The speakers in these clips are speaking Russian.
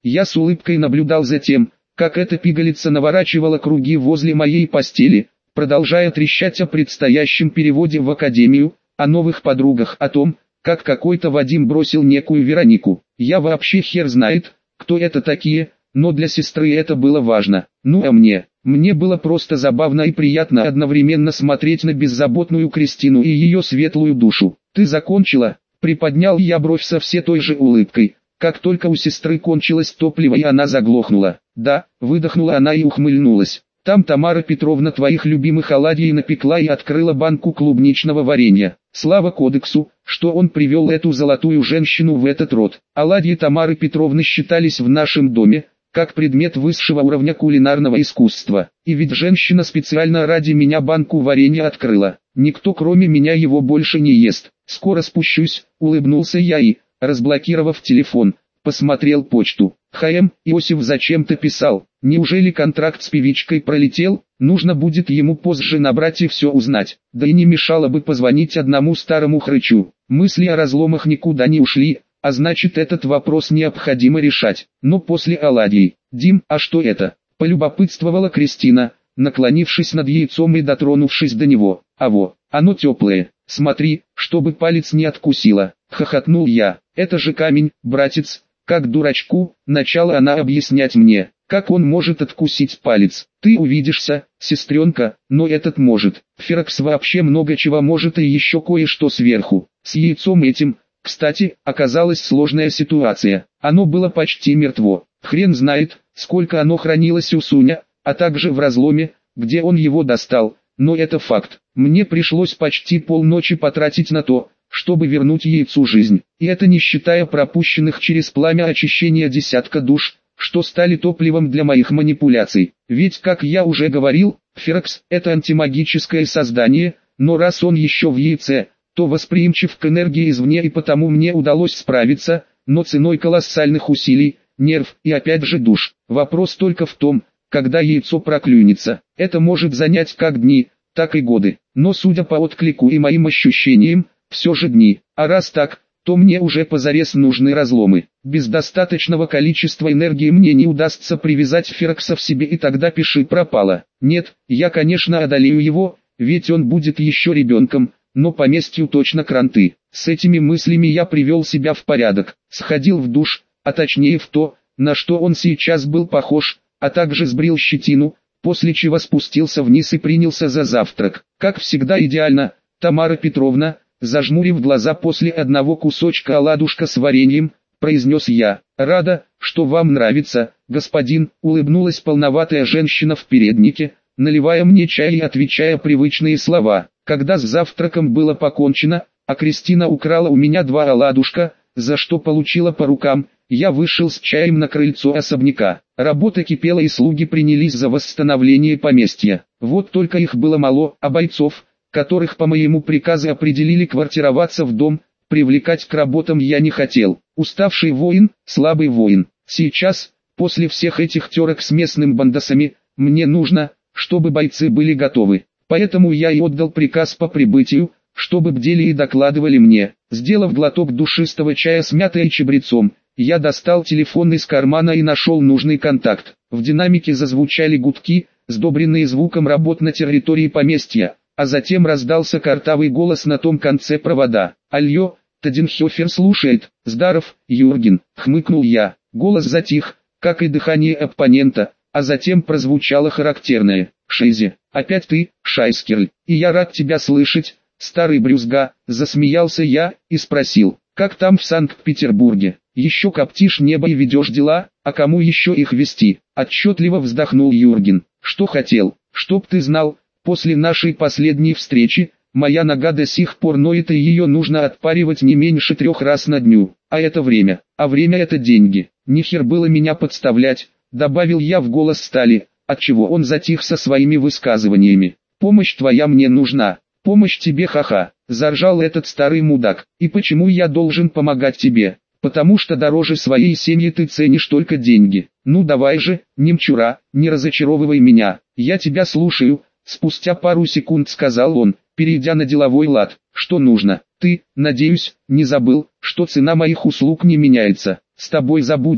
Я с улыбкой наблюдал за тем, как эта пигалица наворачивала круги возле моей постели, продолжая трещать о предстоящем переводе в академию, о новых подругах, о том, как какой-то Вадим бросил некую Веронику. Я вообще хер знает, кто это такие, но для сестры это было важно. Ну а мне было просто забавно и приятно одновременно смотреть на беззаботную Кристину и ее светлую душу. «Ты закончила?» — приподнял я бровь со все той же улыбкой, как только у сестры кончилось топливо и она заглохнула. «Да», — выдохнула она и ухмыльнулась. «Там Тамара Петровна твоих любимых оладий напекла и открыла банку клубничного варенья. Слава кодексу, что он привел эту золотую женщину в этот род. Оладьи Тамары Петровны считались в нашем доме как предмет высшего уровня кулинарного искусства. И ведь женщина специально ради меня банку варенья открыла. Никто кроме меня его больше не ест. Скоро спущусь», — улыбнулся я и, разблокировав телефон, посмотрел почту. Иосиф зачем-то писал. Неужели контракт с певичкой пролетел? Нужно будет ему позже набрать и все узнать. Да и не мешало бы позвонить одному старому хрычу. Мысли о разломах никуда не ушли, а значит этот вопрос необходимо решать. Но после оладий. «Дим, а что это?» — полюбопытствовала Кристина, наклонившись над яйцом и дотронувшись до него. «Аво, оно теплое. Смотри, чтобы палец не откусило», — хохотнул я. «Это же камень, братец». Как дурачку, начала она объяснять мне, как он может откусить палец. «Ты увидишься, сестренка, но этот может. Ферокс вообще много чего может и еще кое-что сверху. С яйцом этим, кстати, оказалась сложная ситуация. Оно было почти мертво. Хрен знает, сколько оно хранилось у Суня, а также в разломе, где он его достал. Но это факт. Мне пришлось почти полночи потратить на то, чтобы вернуть яйцу жизнь. И это не считая пропущенных через пламя очищения десятка душ, что стали топливом для моих манипуляций. Ведь, как я уже говорил, Ферокс – это антимагическое создание, но раз он еще в яйце, то восприимчив к энергии извне и потому мне удалось справиться, но ценой колоссальных усилий, нерв и опять же душ. Вопрос только в том, когда яйцо проклюнется. Это может занять как дни, так и годы. Но судя по отклику и моим ощущениям, все же дни. А раз так, то мне уже позарез нужны разломы. Без достаточного количества энергии мне не удастся привязать Ферокса в себе, и тогда пиши пропало. Нет, я конечно одолею его, ведь он будет еще ребенком, но поместью точно кранты. С этими мыслями я привел себя в порядок, сходил в душ, а точнее в то, на что он сейчас был похож, а также сбрил щетину, после чего спустился вниз и принялся за завтрак. Как всегда идеально, Тамара Петровна, зажмурив глаза после одного кусочка оладушка с вареньем, произнес я. «Рада, что вам нравится, господин», — улыбнулась полноватая женщина в переднике, наливая мне чай и отвечая привычные слова. Когда с завтраком было покончено, а Кристина украла у меня 2 оладушка, за что получила по рукам, я вышел с чаем на крыльцо особняка. Работа кипела и слуги принялись за восстановление поместья. Вот только их было мало, а бойцов, которых по моему приказу определили квартироваться в дом, привлекать к работам я не хотел. Уставший воин, слабый воин. Сейчас, после всех этих терок с местными бандосами, мне нужно, чтобы бойцы были готовы. Поэтому я и отдал приказ по прибытию, чтобы бдели и докладывали мне. Сделав глоток душистого чая с мятой и чабрецом, я достал телефон из кармана и нашел нужный контакт. В динамике зазвучали гудки, сдобренные звуком работ на территории поместья, а затем раздался картавый голос на том конце провода. «Алло, Таденхёфер слушает». «Здаров, Юрген», — хмыкнул я. Голос затих, как и дыхание оппонента, а затем прозвучало характерное: «Шейзе, опять ты, Шайскерль, и я рад тебя слышать, старый брюзга», — засмеялся я и спросил: «Как там в Санкт-Петербурге? Еще коптишь небо и ведешь дела, а кому еще их вести?» Отчетливо вздохнул Юрген. «Что хотел, чтоб ты знал, после нашей последней встречи, моя нога до сих пор ноет, и ее нужно отпаривать не меньше 3 раз на дню. А это время, а время это деньги. Нихер было меня подставлять», — добавил я в голос стали, отчего он затих со своими высказываниями. «Помощь твоя мне нужна». «Помощь тебе, ха-ха», — заржал этот старый мудак. «И почему я должен помогать тебе? Потому что дороже своей семьи ты ценишь только деньги. Ну давай же, немчура, не разочаровывай меня, я тебя слушаю», — спустя пару секунд сказал он, перейдя на деловой лад. «Что нужно? Ты, надеюсь, не забыл, что цена моих услуг не меняется. С тобой забудешь,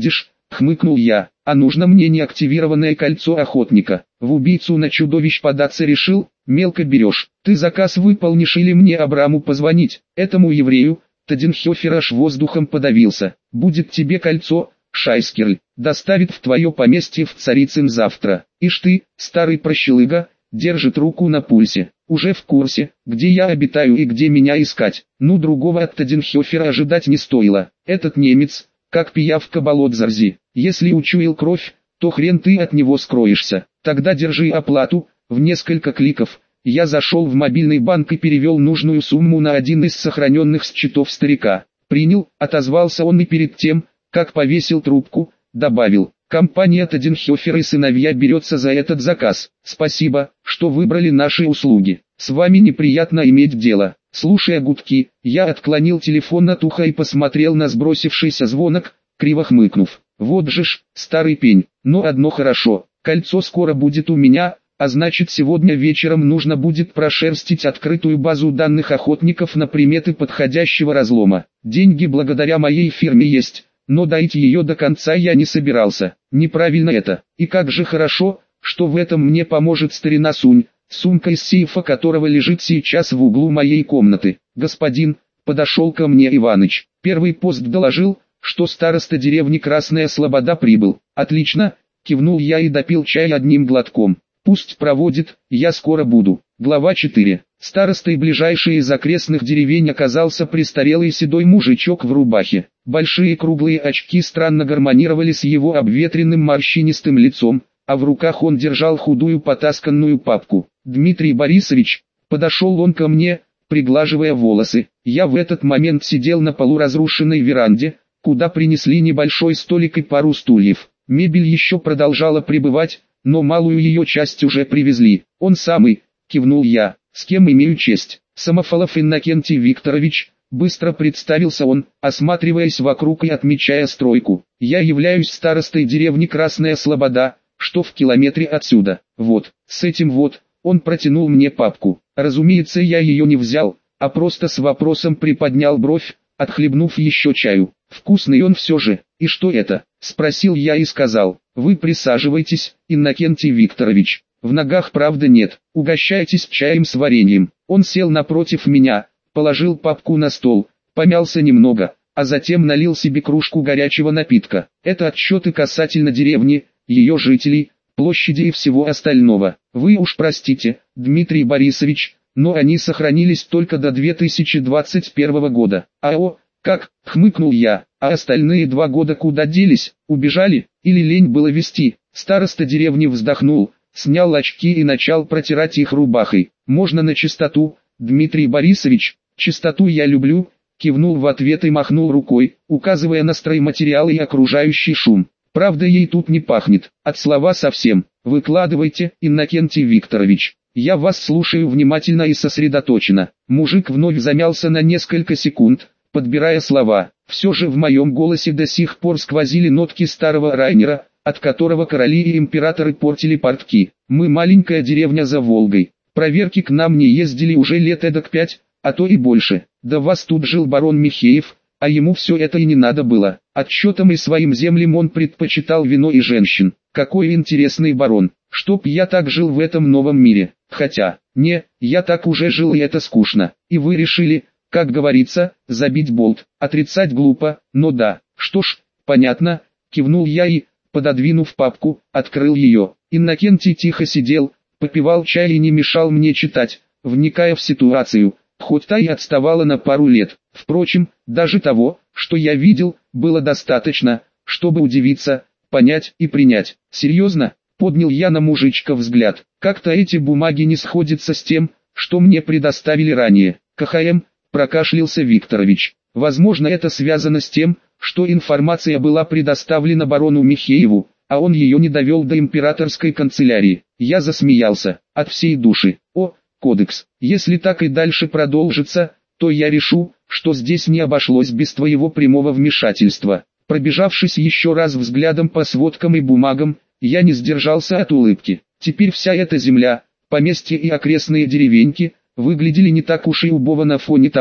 хмыкнул я. А нужно мне неактивированное кольцо охотника. В убийцу на чудовищ податься решил? Мелко берешь. Ты заказ выполнишь или мне Абраму позвонить? Этому еврею? Таденхёфер аж воздухом подавился. Будет тебе кольцо, Шайскерль, доставит в твое поместье в Царицын завтра. Ишь ты, старый прощелыга, держит руку на пульсе. Уже в курсе, где я обитаю и где меня искать. Ну, другого от Таденхёфера ожидать не стоило. Этот немец, как пиявка болотзарзи. Если учуял кровь, то хрен ты от него скроешься. Тогда держи оплату, в несколько кликов. Я зашел в мобильный банк и перевел нужную сумму на один из сохраненных счетов старика. Принял, отозвался он и перед тем, как повесил трубку, добавил: компания Таденхёфер и сыновья берется за этот заказ. Спасибо, что выбрали наши услуги. С вами неприятно иметь дело. Слушая гудки, я отклонил телефон от уха и посмотрел на сбросившийся звонок, криво хмыкнув. Вот же ж, старый пень. Но одно хорошо, кольцо скоро будет у меня, а значит сегодня вечером нужно будет прошерстить открытую базу данных охотников на приметы подходящего разлома. Деньги благодаря моей фирме есть, но дойти ее до конца я не собирался. Неправильно это. И как же хорошо, что в этом мне поможет старина Сунь, сумка из сейфа которого лежит сейчас в углу моей комнаты. Господин, подошел ко мне Иваныч. Первый пост доложил, что староста деревни Красная Слобода прибыл. Отлично, кивнул я и допил чай одним глотком. Пусть проводит, я скоро буду. Глава 4. Старостой ближайшей из окрестных деревень оказался престарелый седой мужичок в рубахе. Большие круглые очки странно гармонировали с его обветренным морщинистым лицом, а в руках он держал худую потасканную папку. «Дмитрий Борисович», подошел он ко мне, приглаживая волосы. Я в этот момент сидел на полуразрушенной веранде, куда принесли небольшой столик и пару стульев. Мебель еще продолжала прибывать, но малую ее часть уже привезли. «Он самый», кивнул я. «С кем имею честь?» «Самофалов Иннокентий Викторович», быстро представился он, осматриваясь вокруг и отмечая стройку. «Я являюсь старостой деревни Красная Слобода, что в километре отсюда. Вот, с этим вот». Он протянул мне папку. Разумеется, я ее не взял, а просто с вопросом приподнял бровь, отхлебнув еще чаю. «Вкусный он все же. И что это?» — спросил я и сказал. «Вы присаживайтесь, Иннокентий Викторович. В ногах правда нет. Угощайтесь чаем с вареньем». Он сел напротив меня, положил папку на стол, помялся немного, а затем налил себе кружку горячего напитка. «Это отчеты касательно деревни, ее жителей, площади и всего остального. Вы уж простите, Дмитрий Борисович, но они сохранились только до 2021 года. Как?» — хмыкнул я. «А остальные 2 года куда делись? Убежали? Или лень было вести?» Староста деревни вздохнул, снял очки и начал протирать их рубахой. «Можно на чистоту, Дмитрий Борисович?» «Чистоту я люблю», — кивнул в ответ и махнул рукой, указывая на стройматериалы и окружающий шум. «Правда, ей тут не пахнет, от слова совсем. Выкладывайте, Иннокентий Викторович. Я вас слушаю внимательно и сосредоточенно». Мужик вновь замялся на несколько секунд, подбирая слова. Все же в моем голосе до сих пор сквозили нотки старого Райнера, от которого короли и императоры портили портки. «Мы маленькая деревня за Волгой. Проверки к нам не ездили уже лет эдак 5, а то и больше. До вас тут жил барон Михеев, а ему все это и не надо было. Отчетам и своим землям он предпочитал вино и женщин. Какой интересный барон. Чтоб я так жил в этом новом мире. Хотя, не, я так уже жил и это скучно. И вы решили, как говорится, забить болт. Отрицать глупо, но да. Что ж, понятно», кивнул я и, пододвинув папку, открыл ее. Иннокентий тихо сидел, попивал чай и не мешал мне читать, вникая в ситуацию, хоть та и отставала на пару лет. Впрочем, даже того, что я видел, было достаточно, чтобы удивиться, понять и принять. «Серьезно?» — поднял я на мужичка взгляд. «Как-то эти бумаги не сходятся с тем, что мне предоставили ранее». «КХМ», — прокашлялся Викторович. «Возможно, это связано с тем, что информация была предоставлена барону Михееву, а он ее не довел до императорской канцелярии». Я засмеялся, от всей души. «О, кодекс, если так и дальше продолжится, то я решу, что здесь не обошлось без твоего прямого вмешательства». Пробежавшись еще раз взглядом по сводкам и бумагам, я не сдержался от улыбки. Теперь вся эта земля, поместье и окрестные деревеньки, выглядели не так уж и убого на фоне того,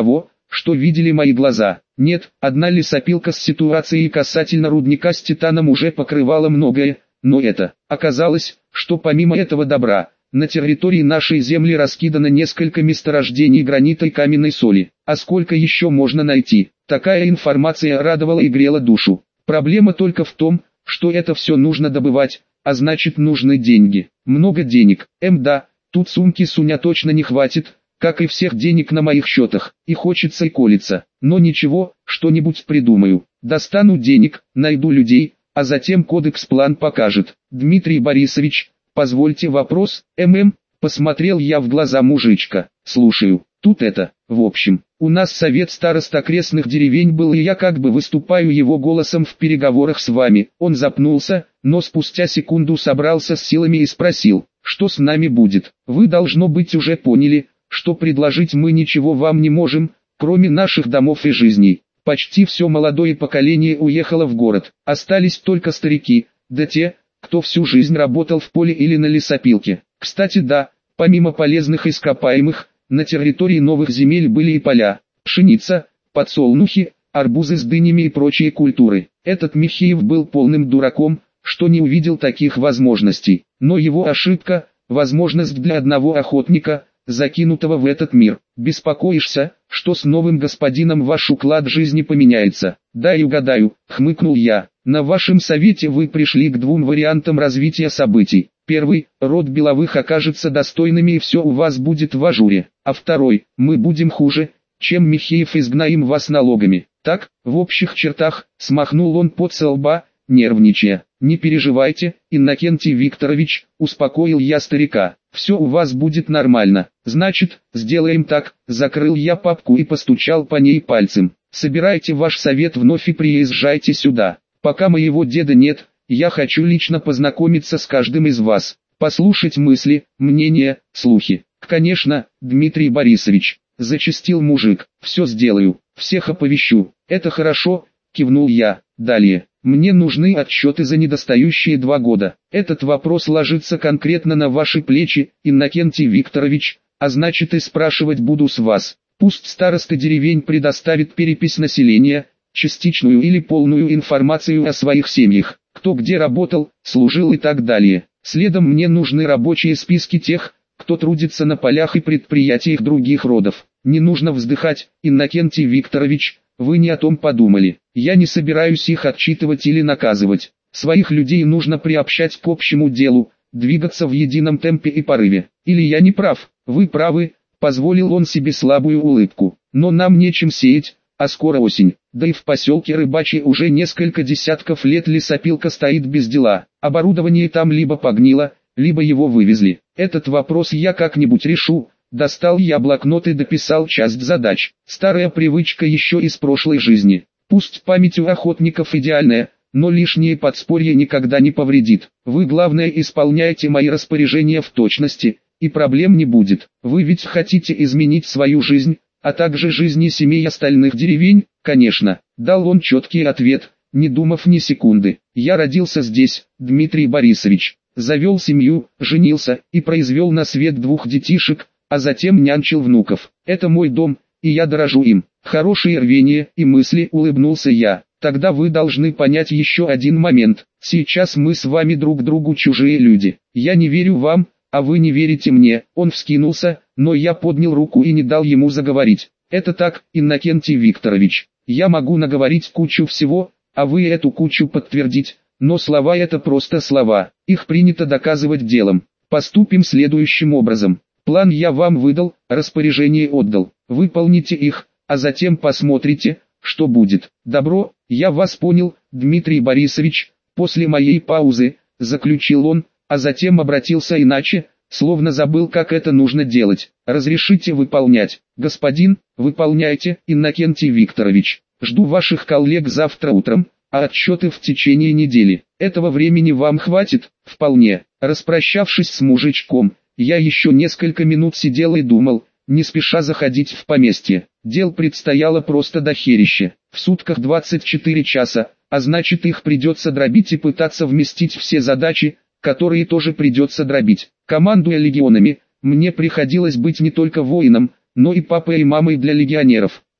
что видели мои глаза. Нет, одна лесопилка с ситуацией касательно рудника с титаном уже покрывала многое, но это, оказалось, что помимо этого добра, на территории нашей земли раскидано несколько месторождений гранита и каменной соли. А сколько еще можно найти? Такая информация радовала и грела душу. Проблема только в том, что это все нужно добывать, а значит нужны деньги. Много денег. Да, тут сумки Суня точно не хватит, как и всех денег на моих счетах. И хочется и колется. Но ничего, что-нибудь придумаю. Достану денег, найду людей, а затем кодекс-план покажет. Дмитрий Борисович, позвольте вопрос, посмотрел я в глаза мужичка. Слушаю. Тут это, в общем, у нас совет старост окрестных деревень был, и я как бы выступаю его голосом в переговорах с вами. Он запнулся, но спустя секунду собрался с силами и спросил, что с нами будет. Вы должно быть уже поняли, что предложить мы ничего вам не можем, кроме наших домов и жизней. Почти все молодое поколение уехало в город, остались только старики, да те, кто всю жизнь работал в поле или на лесопилке. Кстати да, помимо полезных ископаемых, на территории новых земель были и поля, пшеница, подсолнухи, арбузы с дынями и прочие культуры. Этот Михеев был полным дураком, что не увидел таких возможностей. Но его ошибка – возможность для одного охотника, закинутого в этот мир. Беспокоишься, что с новым господином ваш уклад жизни поменяется? Дай угадаю, хмыкнул я. На вашем совете вы пришли к двум вариантам развития событий. Первый, род Беловых окажется достойными и все у вас будет в ажуре. А второй, мы будем хуже, чем Михеев, изгнаем вас налогами. Так, в общих чертах, смахнул он пот со лба, нервничая. Не переживайте, Иннокентий Викторович, успокоил я старика. Все у вас будет нормально. Значит, сделаем так. Закрыл я папку и постучал по ней пальцем. Собирайте ваш совет вновь и приезжайте сюда. Пока моего деда нет, я хочу лично познакомиться с каждым из вас, послушать мысли, мнения, слухи. Конечно, Дмитрий Борисович, зачастил мужик, все сделаю, всех оповещу. Это хорошо, кивнул я. Далее, мне нужны отчеты за недостающие 2 года. Этот вопрос ложится конкретно на ваши плечи, Иннокентий Викторович, а значит и спрашивать буду с вас. Пусть старосты деревень предоставит перепись населения, частичную или полную информацию о своих семьях, кто где работал, служил и так далее. Следом мне нужны рабочие списки тех, кто трудится на полях и предприятиях других родов. Не нужно вздыхать, Иннокентий Викторович, вы не о том подумали. Я не собираюсь их отчитывать или наказывать. Своих людей нужно приобщать к общему делу, двигаться в едином темпе и порыве. Или я не прав? Вы правы, позволил он себе слабую улыбку. Но нам нечем сеять, а скоро осень. Да и в поселке Рыбачий уже несколько десятков лет лесопилка стоит без дела. Оборудование там либо погнило, либо его вывезли. Этот вопрос я как-нибудь решу. Достал я блокнот и дописал часть задач. Старая привычка еще из прошлой жизни. Пусть память у охотников идеальная, но лишнее подспорье никогда не повредит. Вы главное исполняйте мои распоряжения в точности, и проблем не будет. Вы ведь хотите изменить свою жизнь, а также жизни семей остальных деревень? Конечно. Дал он четкий ответ, не думав ни секунды. Я родился здесь, Дмитрий Борисович. Завел семью, женился и произвел на свет 2 детишек, а затем нянчил внуков. Это мой дом, и я дорожу им. Хорошее рвение и мысли, улыбнулся я. Тогда вы должны понять еще один момент. Сейчас мы с вами друг другу чужие люди. Я не верю вам, а вы не верите мне. Он вскинулся, но я поднял руку и не дал ему заговорить. Это так, Иннокентий Викторович. Я могу наговорить кучу всего, а вы эту кучу подтвердить. Но слова это просто слова. Их принято доказывать делом. Поступим следующим образом. План я вам выдал, распоряжение отдал. Выполните их, а затем посмотрите, что будет. Добро, я вас понял, Дмитрий Борисович. После моей паузы, заключил он, а затем обратился иначе, словно забыл, как это нужно делать. Разрешите выполнять. Господин, выполняйте, Иннокентий Викторович. Жду ваших коллег завтра утром, а отчеты в течение недели. Этого времени вам хватит? Вполне. Распрощавшись с мужичком, я еще несколько минут сидел и думал, не спеша заходить в поместье. Дел предстояло просто дохерища. В сутках 24 часа, а значит их придется дробить и пытаться вместить все задачи, которые тоже придется дробить. Командуя легионами, мне приходилось быть не только воином, но и папой и мамой для легионеров.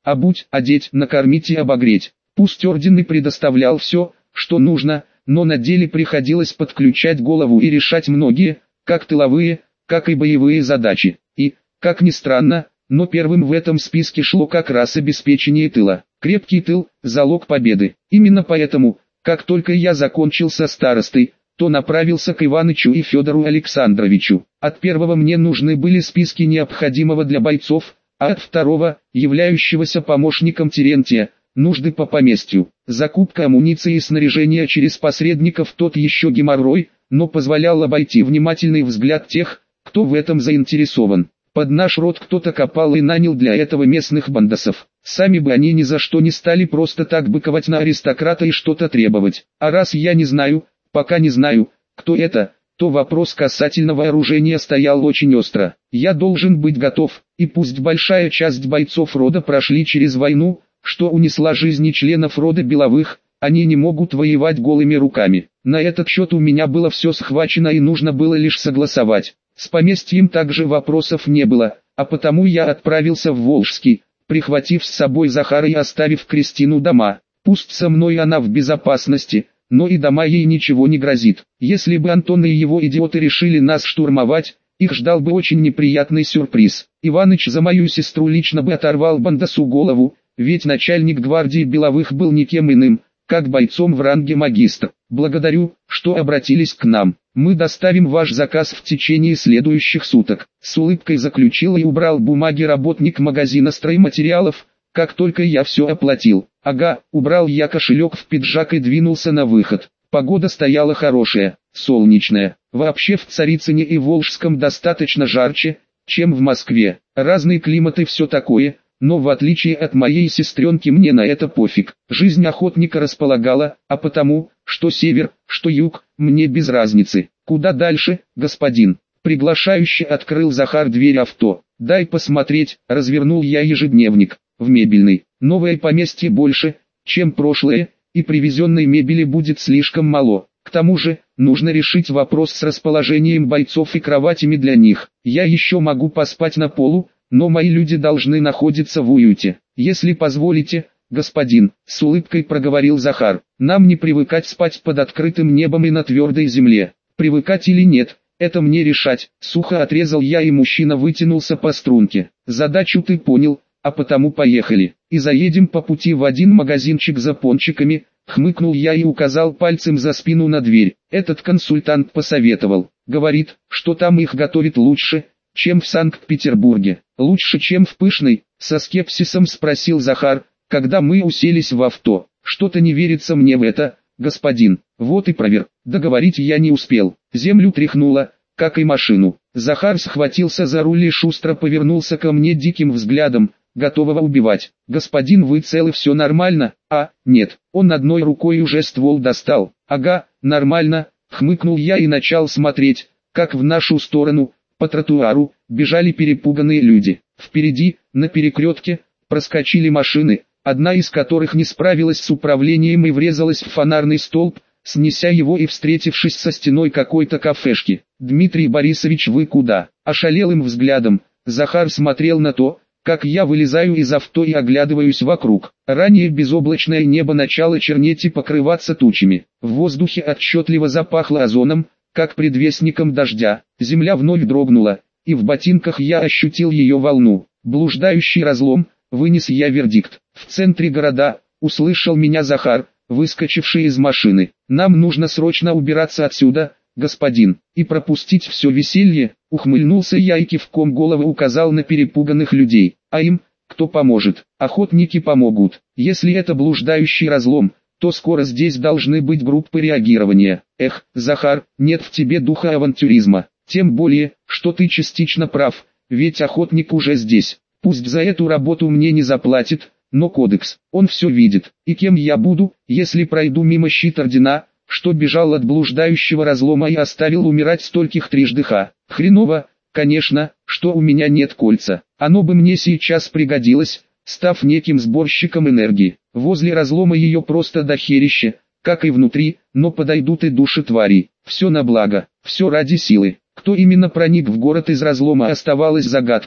обуть, одеть, накормить и обогреть. Пусть орден и предоставлял все, что нужно, но на деле приходилось подключать голову и решать многие, как тыловые, как и боевые задачи. И, как ни странно, но первым в этом списке шло как раз обеспечение тыла. Крепкий тыл – залог победы. Именно поэтому, как только я закончил со старостой, то направился к Иванычу и Федору Александровичу. От первого мне нужны были списки необходимого для бойцов, а от второго, являющегося помощником Терентия, нужды по поместью. Закупка амуниции и снаряжения через посредников тот еще геморрой, но позволял обойти внимательный взгляд тех, кто в этом заинтересован. Под наш род кто-то копал и нанял для этого местных бандосов. Сами бы они ни за что не стали просто так быковать на аристократа и что-то требовать. А раз я не знаю, пока не знаю, кто это, то вопрос касательно вооружения стоял очень остро. Я должен быть готов, и пусть большая часть бойцов рода прошли через войну, что унесла жизни членов рода Беловых, они не могут воевать голыми руками. На этот счет у меня было все схвачено и нужно было лишь согласовать. С поместьем также вопросов не было, а потому я отправился в Волжский, прихватив с собой Захара и оставив Кристину дома. Пусть со мной она в безопасности, но и дома ей ничего не грозит. Если бы Антон и его идиоты решили нас штурмовать, их ждал бы очень неприятный сюрприз. Иваныч за мою сестру лично бы оторвал бандосу голову, ведь начальник гвардии Беловых был никем иным, как бойцом в ранге магистр. Благодарю, что обратились к нам. Мы доставим ваш заказ в течение следующих суток. С улыбкой заключил и убрал бумаги работник магазина стройматериалов, как только я все оплатил. Ага, убрал я кошелек в пиджак и двинулся на выход. Погода стояла хорошая, солнечная. Вообще в Царицыне и Волжском достаточно жарче, чем в Москве. Разный климат и все такое. Но в отличие от моей сестренки мне на это пофиг. Жизнь охотника располагала, а потому, что север, что юг, мне без разницы. Куда дальше, господин? Приглашающе открыл Захар дверь авто. Дай посмотреть, развернул я ежедневник. В мебельный. Новое поместье больше, чем прошлое, и привезенной мебели будет слишком мало. К тому же, нужно решить вопрос с расположением бойцов и кроватями для них. Я еще могу поспать на полу, но мои люди должны находиться в уюте. Если позволите, господин, с улыбкой проговорил Захар, нам не привыкать спать под открытым небом и на твердой земле. Привыкать или нет, это мне решать. Сухо отрезал я, и мужчина вытянулся по струнке. Задачу ты понял, а потому поехали. И заедем по пути в один магазинчик за пончиками. Хмыкнул я и указал пальцем за спину на дверь. Этот консультант посоветовал. Говорит, что там их готовят лучше, чем в Санкт-Петербурге. Лучше, чем в Пышной? Со скепсисом спросил Захар, когда мы уселись в авто. Что-то не верится мне в это, господин. Вот и проверь. Договорить я не успел. Землю тряхнуло, как и машину. Захар схватился за руль и шустро повернулся ко мне диким взглядом, готового убивать. Господин, вы целы, все нормально? А, нет. Он одной рукой уже ствол достал. Ага, нормально. Хмыкнул я и начал смотреть, как в нашу сторону, по тротуару, бежали перепуганные люди. Впереди, на перекрестке, проскочили машины, одна из которых не справилась с управлением и врезалась в фонарный столб, снеся его и встретившись со стеной какой-то кафешки. «Дмитрий Борисович, вы куда?» Ошалелым взглядом Захар смотрел на то, как я вылезаю из авто и оглядываюсь вокруг. Ранее безоблачное небо начало чернеть и покрываться тучами. В воздухе отчетливо запахло озоном, как предвестником дождя. Земля вновь дрогнула, и в ботинках я ощутил ее волну. Блуждающий разлом, вынес я вердикт. В центре города, услышал меня Захар, выскочивший из машины. Нам нужно срочно убираться отсюда, господин, и пропустить все веселье. Ухмыльнулся я и кивком головы указал на перепуганных людей. А им, кто поможет? Охотники помогут. Если это блуждающий разлом, то скоро здесь должны быть группы реагирования. Эх, Захар, нет в тебе духа авантюризма. Тем более, что ты частично прав, ведь охотник уже здесь. Пусть за эту работу мне не заплатит, но кодекс, он все видит. И кем я буду, если пройду мимо щит ордена, что бежал от блуждающего разлома и оставил умирать стольких трижды ха? Хреново, конечно, что у меня нет кольца. Оно бы мне сейчас пригодилось, став неким сборщиком энергии. Возле разлома ее просто дохерища, как и внутри, но подойдут и души тварей. Все на благо, все ради силы. Кто именно проник в город из разлома, оставалось загадкой,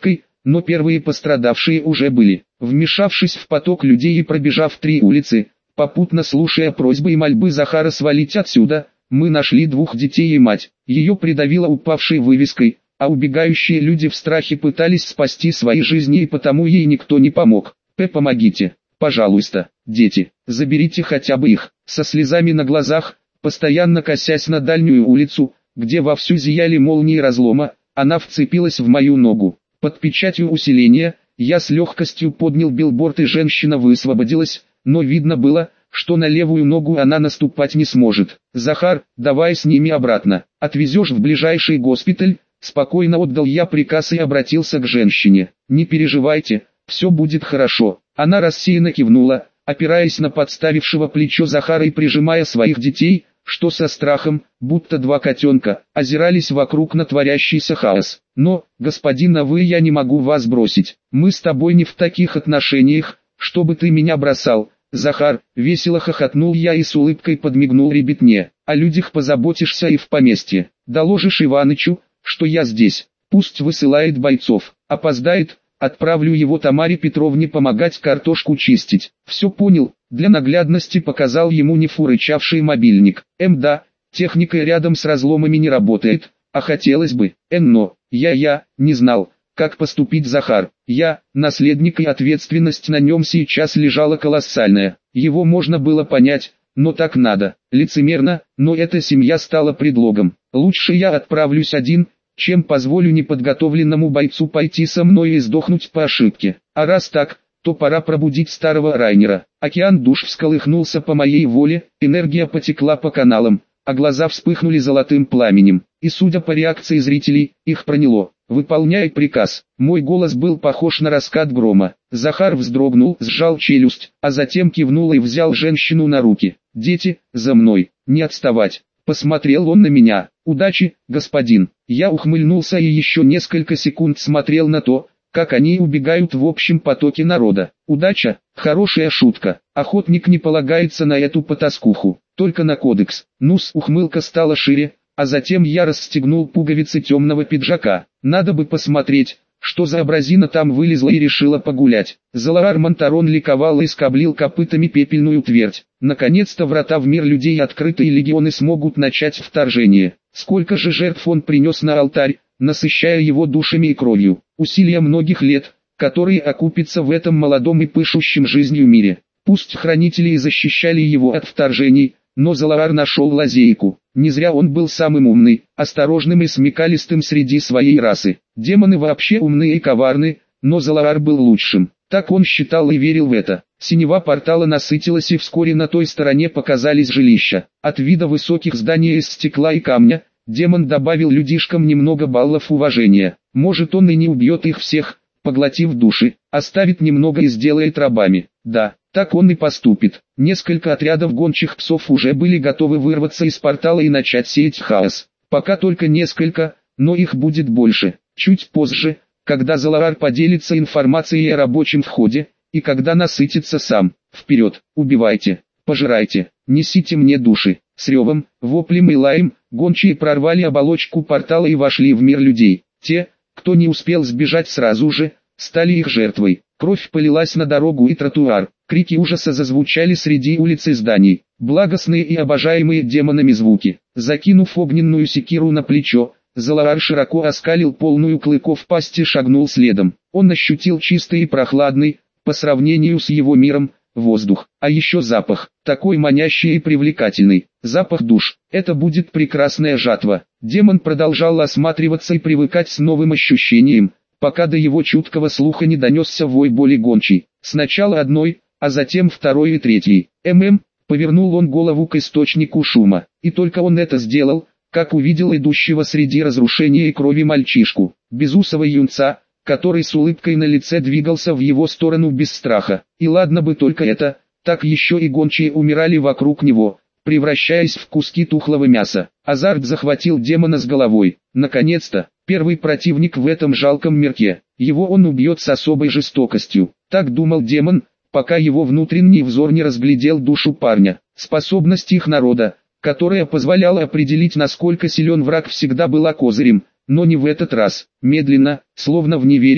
но первые пострадавшие уже были. Вмешавшись в поток людей и пробежав 3 улицы, попутно слушая просьбы и мольбы Захара свалить отсюда, мы нашли 2 детей и мать. Ее придавило упавшей вывеской, а убегающие люди в страхе пытались спасти свои жизни, и потому ей никто не помог. Помогите, пожалуйста, дети, заберите хотя бы их. Со слезами на глазах, постоянно косясь на дальнюю улицу, где вовсю зияли молнии разлома, она вцепилась в мою ногу. Под печатью усиления, я с легкостью поднял билборд, и женщина высвободилась, но видно было, что на левую ногу она наступать не сможет. «Захар, давай с ними обратно. Отвезешь в ближайший госпиталь?» Спокойно отдал я приказ и обратился к женщине. «Не переживайте, все будет хорошо». Она рассеянно кивнула, опираясь на подставившего плечо Захара и прижимая своих детей, что со страхом, будто 2 котенка, озирались вокруг на творящийся хаос. «Но, господин, а вы, я не могу вас бросить. Мы с тобой не в таких отношениях, чтобы ты меня бросал». «Захар», — весело хохотнул я и с улыбкой подмигнул ребятне, «о людях позаботишься и в поместье. Доложишь Иванычу, что я здесь, пусть высылает бойцов. Опоздает, отправлю его Тамаре Петровне помогать картошку чистить». «Все понял», — для наглядности показал ему нефурычавший мобильник. Да, техника рядом с разломами не работает, а хотелось бы. Но, я не знал, как поступить. Захар, наследник, и ответственность на нем сейчас лежала колоссальная. Его можно было понять, но так надо. Лицемерно, но эта семья стала предлогом. Лучше я отправлюсь один, чем позволю неподготовленному бойцу пойти со мной и сдохнуть по ошибке. А раз так, то пора пробудить старого Райнера. Океан душ всколыхнулся по моей воле, энергия потекла по каналам, а глаза вспыхнули золотым пламенем. И судя по реакции зрителей, их проняло. «Выполняй приказ». Мой голос был похож на раскат грома. Захар вздрогнул, сжал челюсть, а затем кивнул и взял женщину на руки. «Дети, за мной, не отставать». Посмотрел он на меня. «Удачи, господин». Я ухмыльнулся и еще несколько секунд смотрел на то, как они убегают в общем потоке народа. «Удача, хорошая шутка. Охотник не полагается на эту потаскуху, только на кодекс». Ухмылка стала шире, а затем я расстегнул пуговицы темного пиджака. Надо бы посмотреть, что за образина там вылезла и решила погулять. Залаар Монтарон ликовал и скоблил копытами пепельную твердь. Наконец-то врата в мир людей открыты, и легионы смогут начать вторжение. Сколько же жертв он принес на алтарь, насыщая его душами и кровью. Усилия многих лет, которые окупятся в этом молодом и пышущем жизнью мире. Пусть хранители и защищали его от вторжений, но Залаар нашел лазейку. Не зря он был самым умным, осторожным и смекалистым среди своей расы. Демоны вообще умны и коварны, но Залаар был лучшим. Так он считал и верил в это. Синева портала насытилась, и вскоре на той стороне показались жилища. От вида высоких зданий из стекла и камня, демон добавил людишкам немного баллов уважения. Может, он и не убьет их всех, поглотив души, оставит немного и сделает рабами. Да, так он и поступит. Несколько отрядов гончих псов уже были готовы вырваться из портала и начать сеять хаос. Пока только несколько, но их будет больше. Чуть позже, когда Залаар поделится информацией о рабочем входе, и когда насытится сам. Вперед, убивайте, пожирайте, несите мне души. С ревом, воплем и лаем, гончие прорвали оболочку портала и вошли в мир людей. Те, кто не успел сбежать сразу же, стали их жертвой. Кровь полилась на дорогу и тротуар, крики ужаса зазвучали среди улиц и зданий. Благостные и обожаемые демонами звуки. Закинув огненную секиру на плечо, Залаар широко оскалил полную клыков пасть и шагнул следом. Он ощутил чистый и прохладный, по сравнению с его миром, воздух, а еще запах, такой манящий и привлекательный, запах душ. Это будет прекрасная жатва. Демон продолжал осматриваться и привыкать с новым ощущением, пока до его чуткого слуха не донесся вой боли гончей. Сначала одной, а затем второй и третьей. Повернул он голову к источнику шума, и только он это сделал, как увидел идущего среди разрушения и крови мальчишку, безусого юнца, который с улыбкой на лице двигался в его сторону без страха. И ладно бы только это, так еще и гончие умирали вокруг него, превращаясь в куски тухлого мяса. Азарт захватил демона с головой. Наконец-то, первый противник в этом жалком мирке. Его он убьет с особой жестокостью. Так думал демон, пока его внутренний взор не разглядел душу парня. Способность их народа, которая позволяла определить, насколько силен враг, всегда была козырем. Но не в этот раз. Медленно, словно в неверии,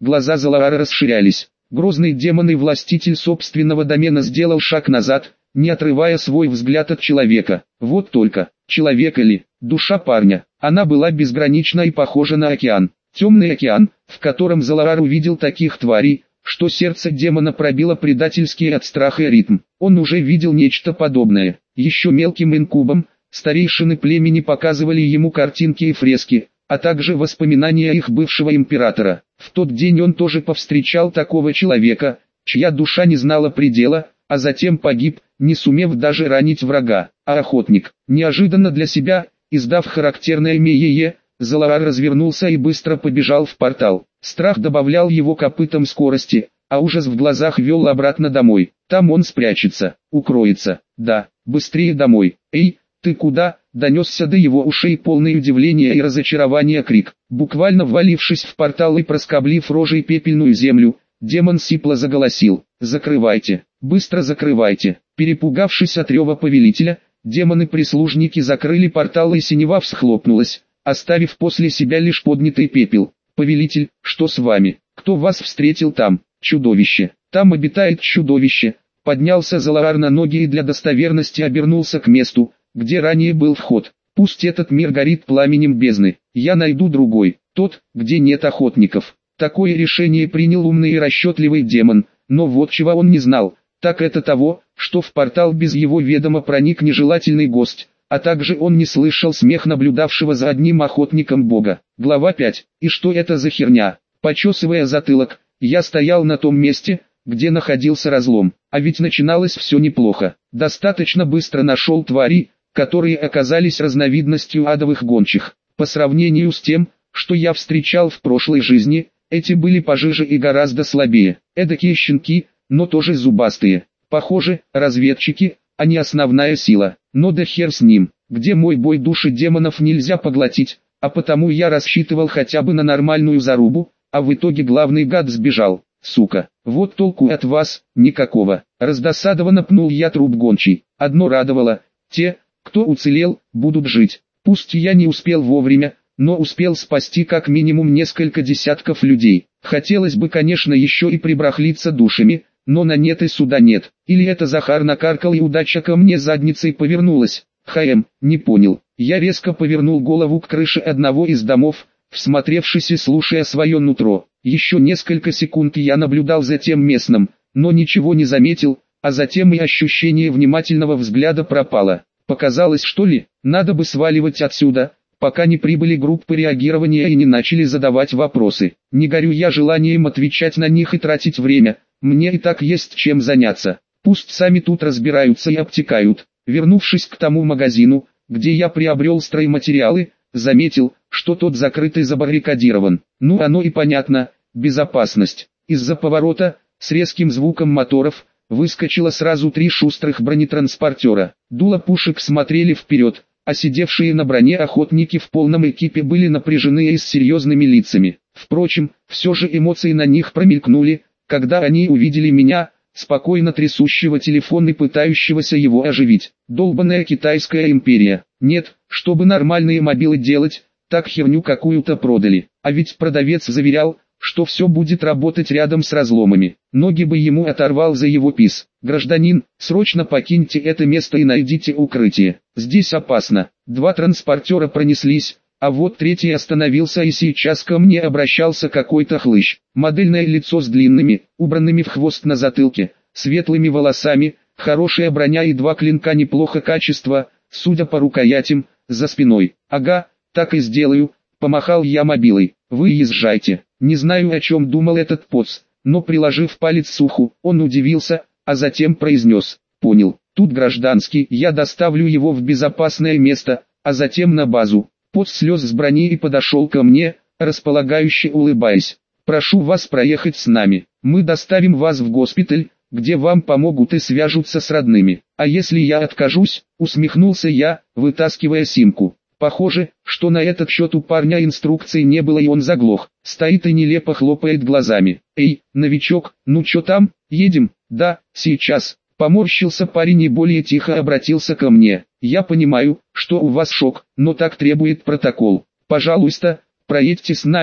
Глаза Залаара расширялись. Грозный демон и властитель собственного домена сделал шаг назад, не отрывая свой взгляд от человека. Вот только, человек или душа парня, она была безгранична и похожа на океан. Темный океан, в котором Залаар увидел таких тварей, что сердце демона пробило предательский от страха ритм. Он уже видел нечто подобное. Еще мелким инкубом, старейшины племени показывали ему картинки и фрески, а также воспоминания их бывшего императора. В тот день он тоже повстречал такого человека, чья душа не знала предела, а затем погиб, не сумев даже ранить врага. А охотник, неожиданно для себя, издав характерное мее, Залаар развернулся и быстро побежал в портал. Страх добавлял его копытам скорости, а ужас в глазах вел обратно домой. Там он спрячется, укроется. Да, быстрее домой. «Эй, ты куда?» — донесся до его ушей полный удивления и разочарования крик. Буквально ввалившись в портал и проскоблив рожей пепельную землю, демон сипло заголосил: «Закрывайте, быстро закрывайте!» Перепугавшись от рева повелителя, демоны-прислужники закрыли портал и синева всхлопнулась, оставив после себя лишь поднятый пепел. «Повелитель, что с вами? Кто вас встретил там?» «Чудовище! Там обитает чудовище!» Поднялся Залаар на ноги и для достоверности обернулся к месту, где ранее был вход. «Пусть этот мир горит пламенем бездны, я найду другой, тот, где нет охотников». Такое решение принял умный и расчетливый демон, но вот чего он не знал, так это того, что в портал без его ведома проник нежелательный гость, а также он не слышал смех наблюдавшего за одним охотником бога. Глава 5. И что это за херня? Почесывая затылок, я стоял на том месте, где находился разлом, а ведь начиналось все неплохо. Достаточно быстро нашел твари, которые оказались разновидностью адовых гончих. По сравнению с тем, что я встречал в прошлой жизни, эти были пожиже и гораздо слабее. Эдакие щенки, но тоже зубастые. Похоже, разведчики, а не основная сила. Но да хер с ним, где мой бой души демонов нельзя поглотить, а потому я рассчитывал хотя бы на нормальную зарубу, а в итоге главный гад сбежал. Сука, вот толку от вас, никакого. Раздосадованно пнул я труп гончий. Одно радовало, те, кто уцелел, будут жить. Пусть я не успел вовремя, но успел спасти как минимум несколько десятков людей. Хотелось бы, конечно, еще и прибрахлиться душами, но на нет и суда нет. Или это Захар накаркал и удача ко мне задницей повернулась. Не понял. Я резко повернул голову к крыше одного из домов, всмотревшись и слушая свое нутро. Еще несколько секунд я наблюдал за тем местным, но ничего не заметил, а затем и ощущение внимательного взгляда пропало. Показалось, что ли, надо бы сваливать отсюда, пока не прибыли группы реагирования и не начали задавать вопросы. Не горю я желанием отвечать на них и тратить время, мне и так есть чем заняться. Пусть сами тут разбираются и обтекают. Вернувшись к тому магазину, где я приобрел стройматериалы, заметил, что тот закрыт и забаррикадирован. Ну оно и понятно, безопасность. Из-за поворота, с резким звуком моторов, выскочило сразу 3 шустрых бронетранспортера. Дула пушек смотрели вперед, а сидевшие на броне охотники в полном экипе были напряжены и с серьезными лицами. Впрочем, все же эмоции на них промелькнули, когда они увидели меня, спокойно трясущего телефон и пытающегося его оживить. Долбаная китайская империя. Нет, чтобы нормальные мобилы делать, так херню какую-то продали. А ведь продавец заверял, что все будет работать рядом с разломами. Ноги бы ему оторвал за его пис. «Гражданин, срочно покиньте это место и найдите укрытие. Здесь опасно». 2 транспортера пронеслись, а вот 3-й остановился и сейчас ко мне обращался какой-то хлыщ. Модельное лицо с длинными, убранными в хвост на затылке, светлыми волосами, хорошая броня и 2 клинка неплохо качества, судя по рукоятям, за спиной. «Ага, так и сделаю», — помахал я мобилой. «Вы езжайте». Не знаю, о чем думал этот поц, но приложив палец к уху, он удивился, а затем произнес: «Понял, тут гражданский, я доставлю его в безопасное место, а затем на базу». Поц слез с брони и подошел ко мне, располагающе улыбаясь. «Прошу вас проехать с нами, мы доставим вас в госпиталь, где вам помогут и свяжутся с родными. А если я откажусь?» — усмехнулся я, вытаскивая симку. Похоже, что на этот счет у парня инструкций не было и он заглох. Стоит и нелепо хлопает глазами. «Эй, новичок, ну чё там, едем?» «Да, сейчас». Поморщился парень и более тихо обратился ко мне. «Я понимаю, что у вас шок, но так требует протокол. Пожалуйста, проедьте с нами,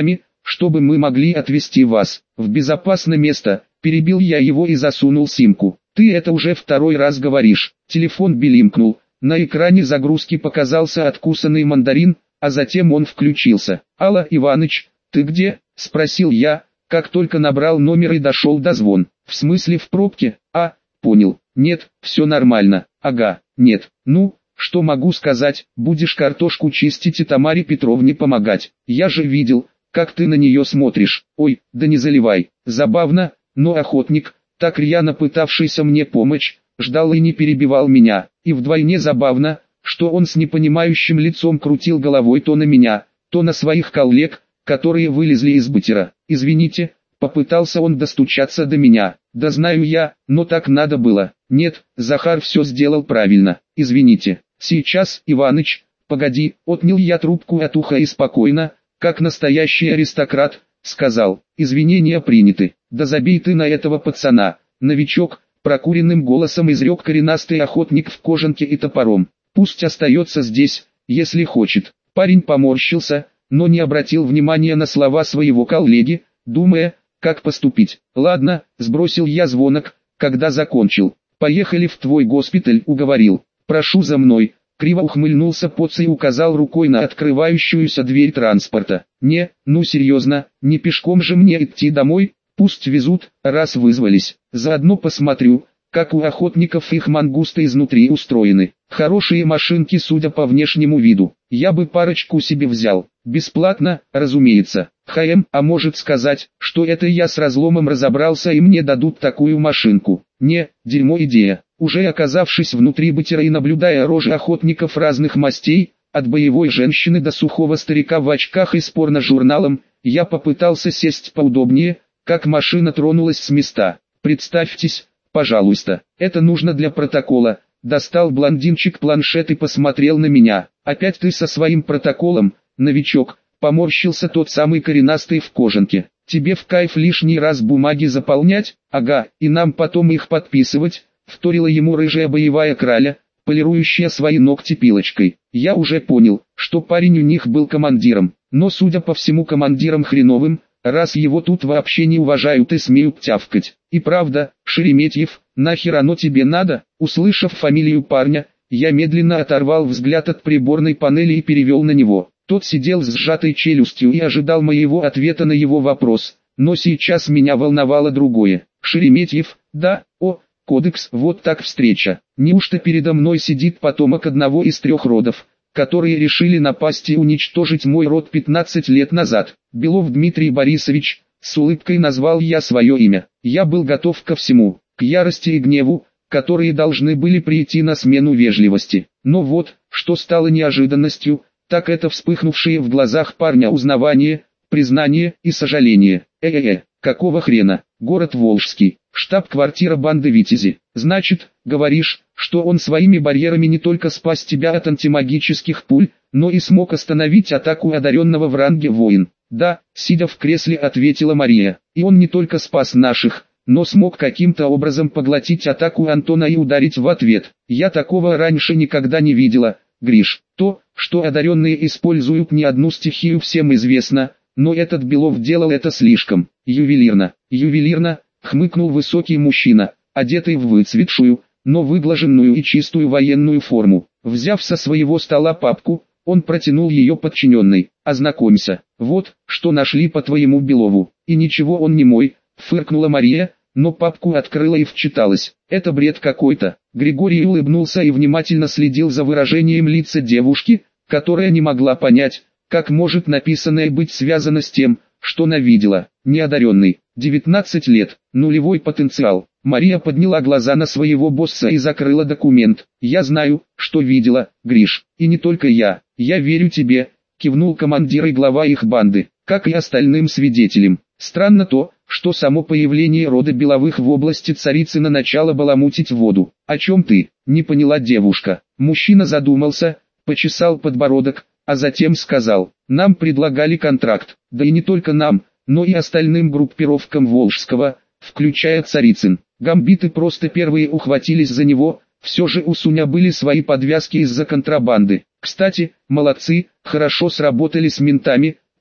чтобы мы могли отвезти вас в безопасное место. Перебил я его и засунул симку. Ты это уже второй раз говоришь. Телефон билимкнул. На экране загрузки показался откусанный мандарин, а затем он включился. «Алло, Иваныч, ты где?» – спросил я, как только набрал номер и дошел до звон. «В смысле в пробке? А, понял. Нет, все нормально. Ага, нет. Ну, что могу сказать, будешь картошку чистить и Тамаре Петровне помогать. Я же видел, как ты на нее смотришь. Ой, да не заливай. Забавно, но охотник, так рьяно пытавшийся мне помочь, ждал и не перебивал меня. И вдвойне забавно, что он с непонимающим лицом крутил головой то на меня, то на своих коллег, которые вылезли из бутера. «Извините», попытался он достучаться до меня. «Да знаю я, но так надо было». «Нет, Захар все сделал правильно. Извините». «Сейчас, Иваныч, погоди», отнял я трубку от уха и спокойно, как настоящий аристократ, сказал: «Извинения приняты». «Да забей ты на этого пацана, новичок», прокуренным голосом изрек коренастый охотник в кожанке и топором. «Пусть остается здесь, если хочет». Парень поморщился, но не обратил внимания на слова своего коллеги, думая, как поступить. «Ладно», сбросил я звонок, когда закончил. «Поехали в твой госпиталь», уговорил. «Прошу за мной». Криво ухмыльнулся Поц и указал рукой на открывающуюся дверь транспорта. «Не, ну серьезно, не пешком же мне идти домой, пусть везут, раз вызвались. Заодно посмотрю, как у охотников их мангусты изнутри устроены. Хорошие машинки, судя по внешнему виду. Я бы парочку себе взял. Бесплатно, разумеется. А может сказать, что это я с разломом разобрался и мне дадут такую машинку. Не, дерьмо идея». Уже оказавшись внутри бутера и наблюдая рожи охотников разных мастей, от боевой женщины до сухого старика в очках и с порно-журналом, я попытался сесть поудобнее, как машина тронулась с места. «Представьтесь, пожалуйста, это нужно для протокола». Достал блондинчик планшет и посмотрел на меня. «Опять ты со своим протоколом, новичок?» Поморщился тот самый коренастый в кожанке. «Тебе в кайф лишний раз бумаги заполнять? Ага, и нам потом их подписывать?» Вторила ему рыжая боевая краля, полирующая свои ногти пилочкой. Я уже понял, что парень у них был командиром, но судя по всему командиром хреновым, раз его тут вообще не уважают и смеют тявкать. И правда, Шереметьев, нахер оно тебе надо? Услышав фамилию парня, я медленно оторвал взгляд от приборной панели и перевел на него. Тот сидел с сжатой челюстью и ожидал моего ответа на его вопрос, но сейчас меня волновало другое. Шереметьев, да, Кодекс, вот так встреча. Неужто передо мной сидит потомок одного из 3 родов, которые решили напасть и уничтожить мой род 15 лет назад? Белов Дмитрий Борисович, с улыбкой назвал я свое имя. Я был готов ко всему, к ярости и гневу, которые должны были прийти на смену вежливости. Но вот, что стало неожиданностью, так это вспыхнувшие в глазах парня узнавание, признание и сожаление. Какого хрена? Город Волжский, штаб-квартира банды Витязи. Значит, говоришь, что он своими барьерами не только спас тебя от антимагических пуль, но и смог остановить атаку одаренного в ранге воин. Да, сидя в кресле, ответила Мария. И он не только спас наших, но смог каким-то образом поглотить атаку Антона и ударить в ответ. Я такого раньше никогда не видела, Гриш. То, что одаренные используют не одну стихию, всем известно. Но этот Белов делал это слишком ювелирно, хмыкнул высокий мужчина, одетый в выцветшую, но выглаженную и чистую военную форму. Взяв со своего стола папку, он протянул ее подчиненной. «Ознакомься, вот, что нашли по твоему Белову». «И ничего он не мой», фыркнула Мария, но папку открыла и вчиталась. «Это бред какой-то». Григорий улыбнулся и внимательно следил за выражением лица девушки, которая не могла понять, как может написанное быть связано с тем, что она видела. Неодаренный, 19 лет, нулевой потенциал. Мария подняла глаза на своего босса и закрыла документ. «Я знаю, что видела, Гриш, и не только я. Я верю тебе», кивнул командир и глава их банды, как и остальным свидетелям. Странно то, что само появление рода Беловых в области Царицына начало баламутить воду. «О чем ты?» – не поняла девушка. Мужчина задумался, почесал подбородок, а затем сказал: «Нам предлагали контракт, да и не только нам, но и остальным группировкам Волжского, включая Царицын. Гамбиты просто первые ухватились за него, все же у Суня были свои подвязки из-за контрабанды. Кстати, молодцы, хорошо сработали с ментами»,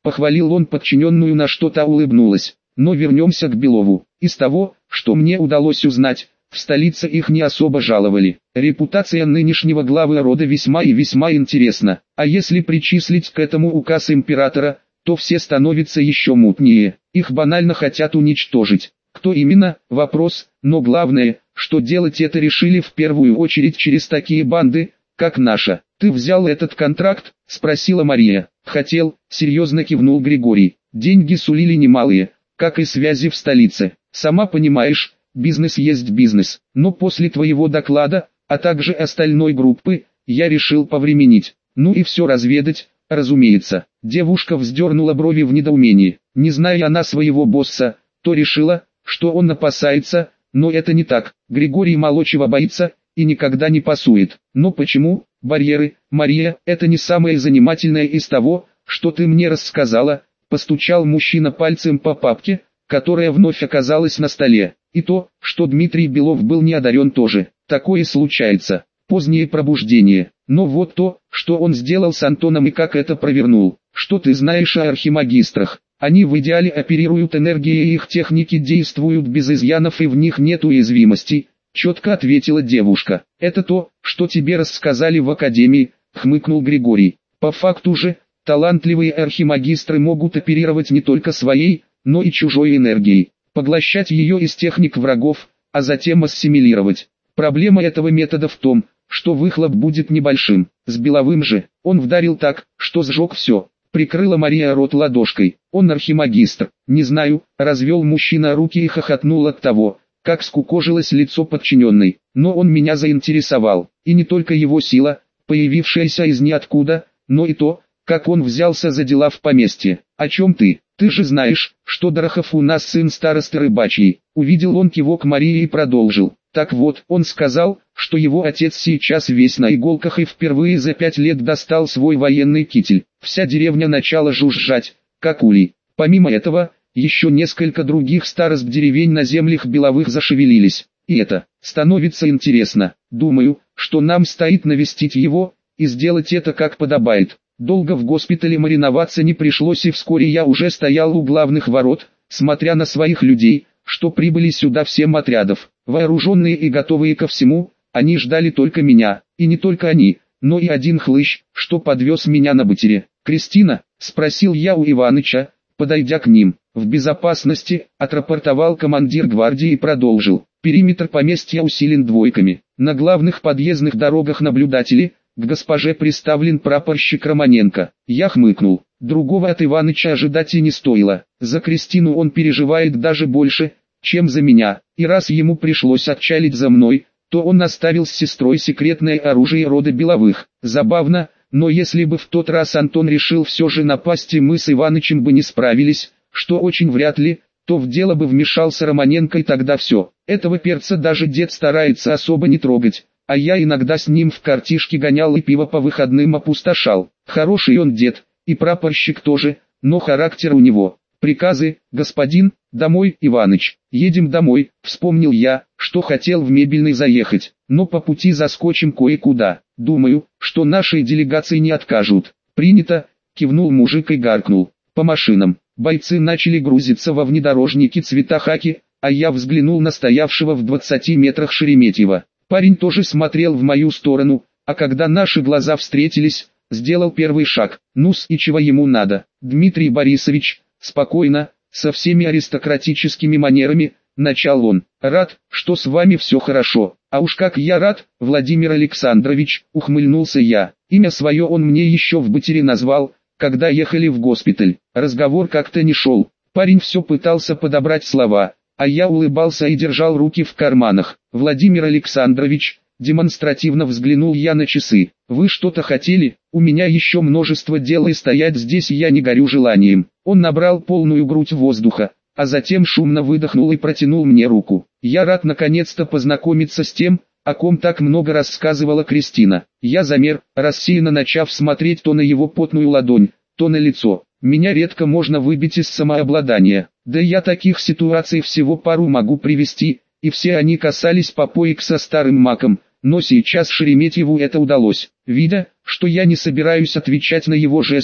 Похвалил он подчиненную, на что та улыбнулась. Но вернемся к Белову. Из того, что мне удалось узнать, в столице их не особо жаловали. Репутация нынешнего главы рода весьма и весьма интересна. А если причислить к этому указ императора, то все становятся еще мутнее. Их банально хотят уничтожить. Кто именно? Вопрос, но главное, что делать это решили в первую очередь через такие банды, как наша. «Ты взял этот контракт?» – спросила Мария. «Хотел», – серьезно кивнул Григорий. «Деньги сулили немалые, как и связи в столице. Сама понимаешь, бизнес есть бизнес. Но после твоего доклада, а также остальной группы, я решил повременить. Ну и все разведать, разумеется». Девушка вздернула брови в недоумении. Не зная она своего босса, то решила, что он опасается, но это не так. Григорий Молочева боится и никогда не пасует. Но почему? Барьеры, Мария, это не самое занимательное из того, что ты мне рассказала, постучал мужчина пальцем по папке, которая вновь оказалась на столе. И то, что Дмитрий Белов был не одарен тоже. Такое случается. Позднее пробуждение. Но вот то, что он сделал с Антоном и как это провернул. Что ты знаешь о архимагистрах? Они в идеале оперируют энергией, и их техники действуют без изъянов и в них нет уязвимостей. Четко ответила девушка. «Это то, что тебе рассказали в академии», — хмыкнул Григорий. «По факту же, талантливые архимагистры могут оперировать не только своей, но и чужой энергией, поглощать ее из техник врагов, а затем ассимилировать. Проблема этого метода в том, что выхлоп будет небольшим. С Беловым же, он вдарил так, что сжег все». Прикрыла Мария рот ладошкой. «Он архимагистр». «Не знаю», — развел мужчина руки и хохотнул от того, как скукожилось лицо подчиненной. «Но он меня заинтересовал. И не только его сила, появившаяся из ниоткуда, но и то, как он взялся за дела в поместье. О чем ты? Ты же знаешь, что Дорохов у нас сын старосты рыбачий». Увидел он кивок Марии и продолжил. «Так вот, он сказал, что его отец сейчас весь на иголках и впервые за 5 лет достал свой военный китель. Вся деревня начала жужжать, как улей. Помимо этого, еще несколько других старост деревень на землях Беловых зашевелились. И это становится интересно. Думаю, что нам стоит навестить его, и сделать это как подобает». Долго в госпитале мариноваться не пришлось, и вскоре я уже стоял у главных ворот, смотря на своих людей, что прибыли сюда всем отрядов. Вооруженные и готовые ко всему, они ждали только меня, и не только они, но и один хлыщ, что подвез меня на бытере. «Кристина?» – спросил я у Иваныча, подойдя к ним. «В безопасности», – отрапортовал командир гвардии и продолжил. «Периметр поместья усилен двойками. На главных подъездных дорогах наблюдатели, к госпоже приставлен прапорщик Романенко». Я хмыкнул. Другого от Иваныча ожидать и не стоило. За Кристину он переживает даже больше, чем за меня. И раз ему пришлось отчалить за мной, то он оставил с сестрой секретное оружие рода Беловых. Забавно, но если бы в тот раз Антон решил все же напасть и мы с Иванычем бы не справились, что очень вряд ли, то в дело бы вмешался Романенко, и тогда все. Этого перца даже дед старается особо не трогать, а я иногда с ним в картишки гонял и пиво по выходным опустошал. Хороший он дед, и прапорщик тоже, но характер у него. «Приказы, господин, домой, Иваныч». «Едем домой», вспомнил я, что хотел в Мебельный заехать, но по пути заскочим кое-куда. Думаю, что нашей делегации не откажут. «Принято», кивнул мужик и гаркнул. «По машинам». Бойцы начали грузиться во внедорожники цвета хаки, а я взглянул на стоявшего в 20 метрах Шереметьева. Парень тоже смотрел в мою сторону, а когда наши глаза встретились, сделал первый шаг. «Ну-с, и чего ему надо?» «Дмитрий Борисович», спокойно, со всеми аристократическими манерами, начал он. «Рад, что с вами все хорошо». «А уж как я рад, Владимир Александрович», ухмыльнулся я. Имя свое он мне еще в бытере назвал, когда ехали в госпиталь. Разговор как-то не шел. Парень все пытался подобрать слова, а я улыбался и держал руки в карманах. «Владимир Александрович», демонстративно взглянул я на часы. «Вы что-то хотели? У меня еще множество дел, и стоять здесь я не горю желанием». Он набрал полную грудь воздуха, а затем шумно выдохнул и протянул мне руку. «Я рад наконец-то познакомиться с тем, о ком так много рассказывала Кристина». Я замер, рассеянно начав смотреть то на его потную ладонь, то на лицо. Меня редко можно выбить из самообладания. Да я таких ситуаций всего пару могу привести, и все они касались попоек со старым маком. Но сейчас Шереметьеву это удалось. Видя, что я не собираюсь отвечать на его жест,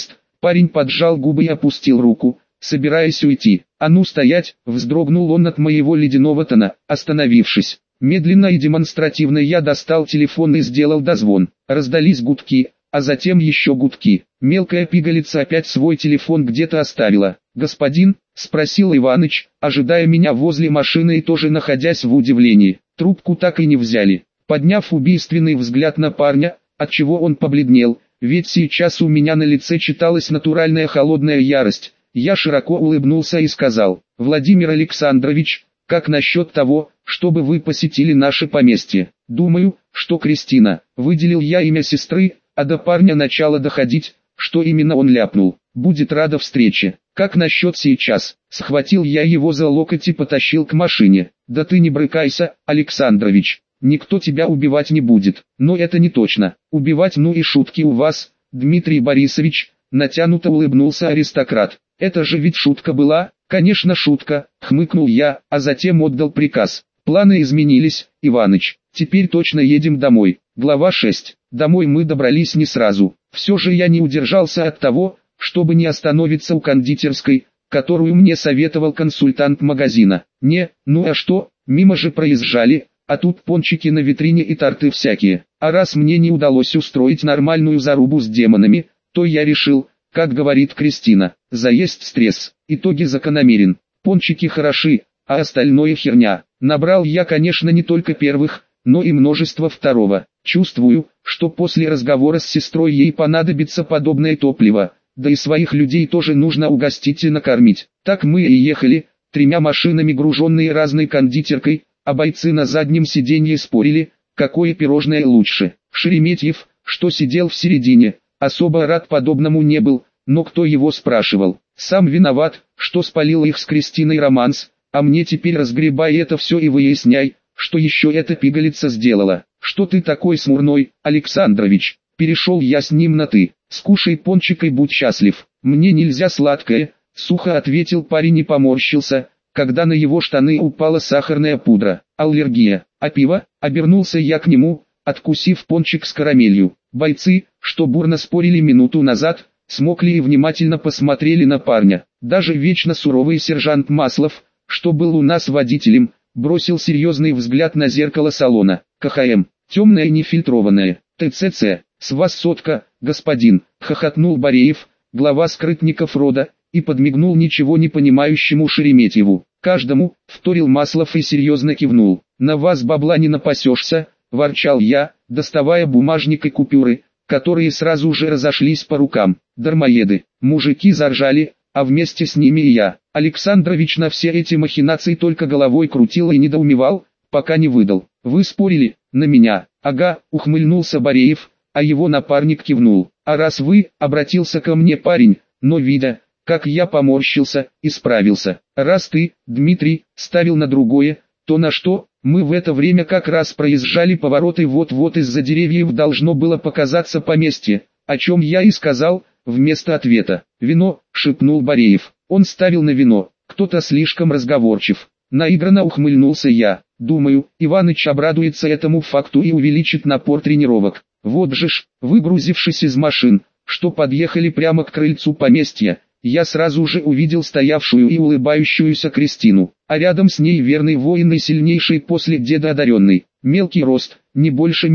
Парень поджал губы и опустил руку, собираясь уйти. «А ну стоять!» — вздрогнул он от моего ледяного тона, остановившись. Медленно и демонстративно я достал телефон и сделал дозвон. Раздались гудки, а затем еще гудки. Мелкая пигалица опять свой телефон где-то оставила. «Господин?» — спросил Иваныч, ожидая меня возле машины и тоже находясь в удивлении. Трубку так и не взяли. Подняв убийственный взгляд на парня, отчего он побледнел, ведь сейчас у меня на лице читалась натуральная холодная ярость, я широко улыбнулся и сказал: «Владимир Александрович, как насчет того, чтобы вы посетили наше поместье?» «Думаю, что Кристина», — выделил я имя сестры, а до парня начало доходить, что именно он ляпнул. «Будет рада встрече. Как насчет сейчас?» Схватил я его за локоть и потащил к машине. «Да ты не брыкайся, Александрович. Никто тебя убивать не будет». «Но это не точно. Убивать, ну и шутки у вас, Дмитрий Борисович», натянуто улыбнулся аристократ. «Это же ведь шутка была?» «Конечно шутка», хмыкнул я, а затем отдал приказ. «Планы изменились, Иваныч. Теперь точно едем домой». Глава 6. Домой мы добрались не сразу. Все же я не удержался от того, чтобы не остановиться у кондитерской, которую мне советовал консультант магазина. Ну а что, мимо же проезжали, а тут пончики на витрине и торты всякие. А раз мне не удалось устроить нормальную зарубу с демонами, то я решил, как говорит Кристина, заесть стресс. Итоги закономерен. Пончики хороши, а остальное херня. Набрал я, конечно, не только первых, но и множество второго. Чувствую, что после разговора с сестрой ей понадобится подобное топливо, да и своих людей тоже нужно угостить и накормить. Так мы и ехали, 3 машинами груженные разной кондитеркой, а бойцы на заднем сиденье спорили, какое пирожное лучше. Шереметьев, что сидел в середине, особо рад подобному не был, но кто его спрашивал? Сам виноват, что спалил их с Кристиной романс, а мне теперь разгребай это все и выясняй, что еще эта пигалица сделала. «Что ты такой смурной, Александрович?» Перешел я с ним на «ты». «Скушай пончик и будь счастлив». «Мне нельзя сладкое», сухо ответил парень и поморщился, когда на его штаны упала сахарная пудра. «Аллергия. А пиво?» Обернулся я к нему, откусив пончик с карамелью. Бойцы, что бурно спорили минуту назад, смолкли и внимательно посмотрели на парня. Даже вечно суровый сержант Маслов, что был у нас водителем, бросил серьезный взгляд на зеркало салона. «КХМ, темное нефильтрованное, ТЦЦ, с вас сотка, господин», хохотнул Бореев, глава скрытников рода, и подмигнул ничего не понимающему Шереметьеву. «Каждому», вторил Маслов и серьезно кивнул. «На вас бабла не напасешься», ворчал я, доставая бумажник и купюры, которые сразу же разошлись по рукам. «Дармоеды». Мужики заржали, а вместе с ними и я. Александрович на все эти махинации только головой крутил и недоумевал, пока не выдал. «Вы спорили, на меня?» «Ага», ухмыльнулся Бореев, а его напарник кивнул. «А раз вы», обратился ко мне парень, но видя, как я поморщился, исправился. «Раз ты, Дмитрий, ставил на другое, то на что?» Мы в это время как раз проезжали поворот и вот-вот из-за деревьев должно было показаться поместье, о чем я и сказал, вместо ответа. «Вино», шепнул Бореев. Он ставил на вино, кто-то слишком разговорчив. Наигранно ухмыльнулся я. Думаю, Иваныч обрадуется этому факту и увеличит напор тренировок. Вот же ж, выгрузившись из машин, что подъехали прямо к крыльцу поместья, я сразу же увидел стоявшую и улыбающуюся Кристину, а рядом с ней верный воин и сильнейший после деда одаренный. Мелкий рост, не больше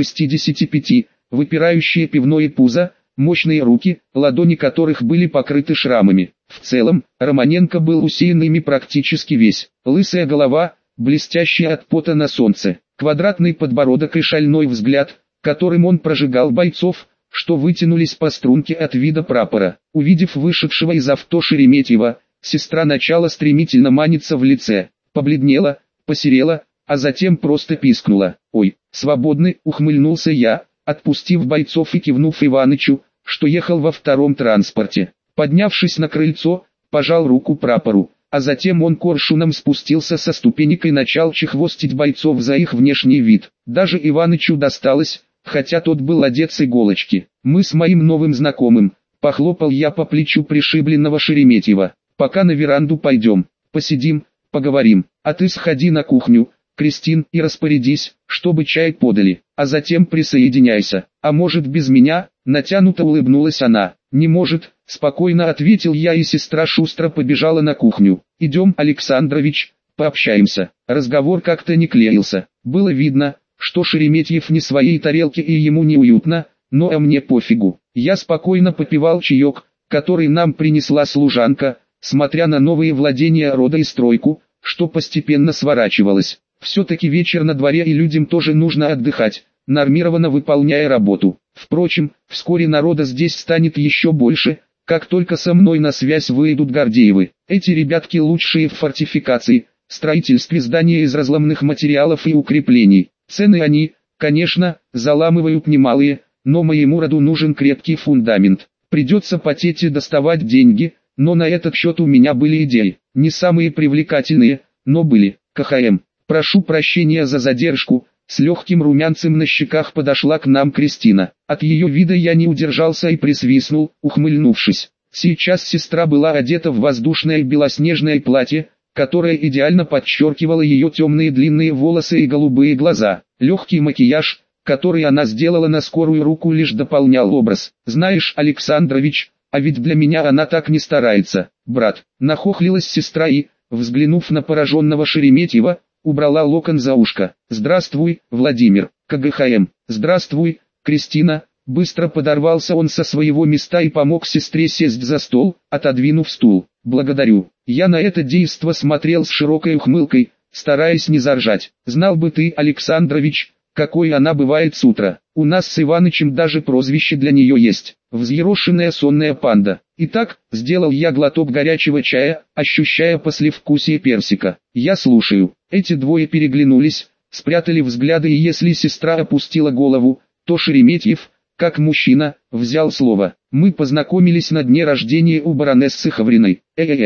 1,65 м, выпирающее пивное пузо, мощные руки, ладони которых были покрыты шрамами. В целом, Романенко был усеян ими практически весь. Лысая голова, блестящая от пота на солнце, квадратный подбородок и шальной взгляд, которым он прожигал бойцов, что вытянулись по струнке от вида прапора. Увидев вышедшего из авто Шереметьева, сестра начала стремительно маниться в лице, побледнела, посерела, а затем просто пискнула. «Ой, свободны», ухмыльнулся я, отпустив бойцов и кивнув Иванычу, что ехал во втором транспорте. Поднявшись на крыльцо, пожал руку прапору, а затем он коршуном спустился со ступенек и начал чехвостить бойцов за их внешний вид. Даже Иванычу досталось, хотя тот был одет с иголочки. «Мы с моим новым знакомым», похлопал я по плечу пришибленного Шереметьева. «Пока на веранду пойдем, посидим, поговорим, а ты сходи на кухню, Кристин, и распорядись, чтобы чай подали, а затем присоединяйся. А может без меня?» Натянуто улыбнулась она. «Не может», спокойно ответил я, и сестра шустро побежала на кухню. «Идем, Александрович, пообщаемся». Разговор как-то не клеился. Было видно, что Шереметьев не в своей тарелке и ему неуютно, но а мне пофигу. Я спокойно попивал чаек, который нам принесла служанка, смотря на новые владения рода и стройку, что постепенно сворачивалось. Все-таки вечер на дворе, и людям тоже нужно отдыхать, нормированно выполняя работу. Впрочем, вскоре народа здесь станет еще больше, как только со мной на связь выйдут Гордеевы. Эти ребятки лучшие в фортификации, строительстве здания из разломных материалов и укреплений. Цены они, конечно, заламывают немалые, но моему роду нужен крепкий фундамент. Придется потеть и доставать деньги, но на этот счет у меня были идеи. Не самые привлекательные, но были. КХМ. «Прошу прощения за задержку», с легким румянцем на щеках подошла к нам Кристина. От ее вида я не удержался и присвистнул, ухмыльнувшись. Сейчас сестра была одета в воздушное белоснежное платье, которое идеально подчеркивало ее темные длинные волосы и голубые глаза. Легкий макияж, который она сделала на скорую руку, лишь дополнял образ. «Знаешь, Александрович, а ведь для меня она так не старается, брат». Нахохлилась сестра и, взглянув на пораженного Шереметьева, убрала локон за ушко. «Здравствуй, Владимир». КГХМ. «Здравствуй, Кристина». Быстро подорвался он со своего места и помог сестре сесть за стол, отодвинув стул. «Благодарю». Я на это действо смотрел с широкой ухмылкой, стараясь не заржать. «Знал бы ты, Александрович, какой она бывает с утра. У нас с Иванычем даже прозвище для нее есть. Взъерошенная сонная панда». Итак, сделал я глоток горячего чая, ощущая послевкусие персика. «Я слушаю». Эти двое переглянулись, спрятали взгляды, и если сестра опустила голову, то Шереметьев, как мужчина, взял слово. «Мы познакомились на дне рождения у баронессы Хавриной».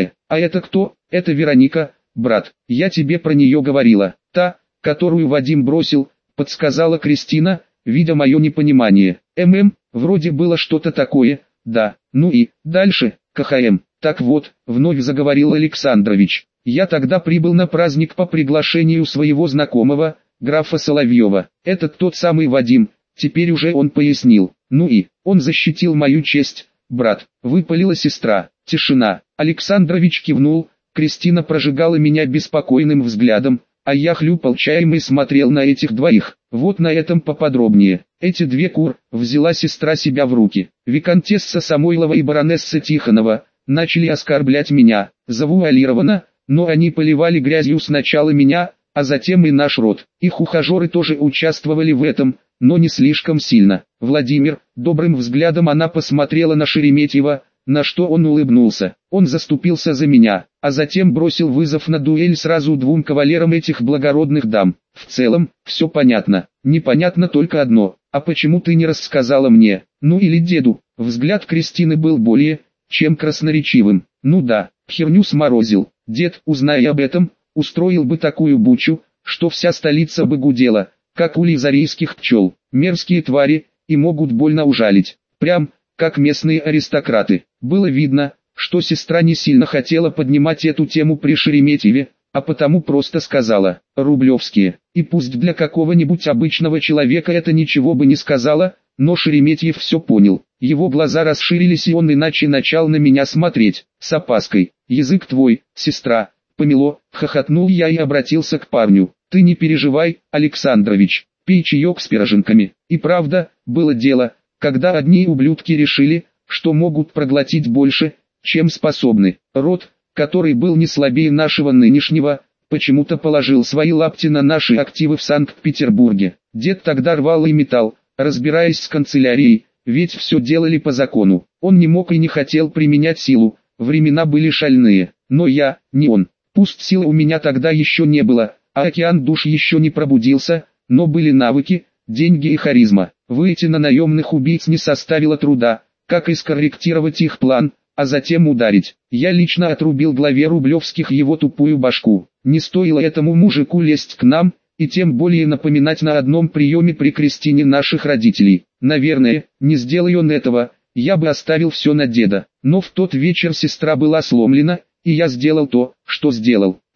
А это кто?» «Это Вероника, брат. Я тебе про нее говорила. Та, которую Вадим бросил», подсказала Кристина, видя мое непонимание. Вроде было что-то такое, да. Ну и, дальше, КХМ. «Так вот», вновь заговорил Александрович, «я тогда прибыл на праздник по приглашению своего знакомого, графа Соловьева. Это тот самый Вадим», теперь уже он пояснил. «Ну и, он защитил мою честь, брат», выпалила сестра. Тишина. Александрович кивнул, Кристина прожигала меня беспокойным взглядом, а я хлюпал чаем и смотрел на этих двоих. Вот на этом поподробнее. Эти две взяла сестра себя в руки. Виконтесса Самойлова и баронесса Тихонова начали оскорблять меня, завуалированно, но они поливали грязью сначала меня, а затем и наш род. Их ухажеры тоже участвовали в этом, но не слишком сильно. «Владимир», добрым взглядом она посмотрела на Шереметьева, на что он улыбнулся. Он заступился за меня, а затем бросил вызов на дуэль сразу двум кавалерам этих благородных дам. В целом, все понятно. Непонятно только одно: а почему ты не рассказала мне? Ну или деду? Взгляд Кристины был более, чем красноречивым. Ну да, херню сморозил. Дед, узная об этом, устроил бы такую бучу, что вся столица бы гудела, как улей зарейских пчел. Мерзкие твари, и могут больно ужалить. Прям, как местные аристократы. Было видно, что сестра не сильно хотела поднимать эту тему при Шереметьеве, а потому просто сказала: «Рублевские». И пусть для какого-нибудь обычного человека это ничего бы не сказала, но Шереметьев все понял. Его глаза расширились, и он иначе начал на меня смотреть, с опаской. «Язык твой, сестра, помело», хохотнул я и обратился к парню. «Ты не переживай, Александрович, пей чаек с пироженками». И правда, было дело, когда одни ублюдки решили, что могут проглотить больше, чем способны. Род, который был не слабее нашего нынешнего, почему-то положил свои лапти на наши активы в Санкт-Петербурге. Дед тогда рвал и металл, разбираясь с канцелярией, ведь все делали по закону. Он не мог и не хотел применять силу, времена были шальные. Но я, не он. Пусть силы у меня тогда еще не было, а океан душ еще не пробудился, но были навыки, деньги и харизма. Выйти на наемных убийц не составило труда, как и скорректировать их план, а затем ударить. Я лично отрубил главе Рублевских его тупую башку. Не стоило этому мужику лезть к нам, и тем более напоминать на одном приеме при крестине наших родителей. Наверное, не сделай он этого, я бы оставил все на деда. Но в тот вечер сестра была сломлена, и я сделал то, что сделал.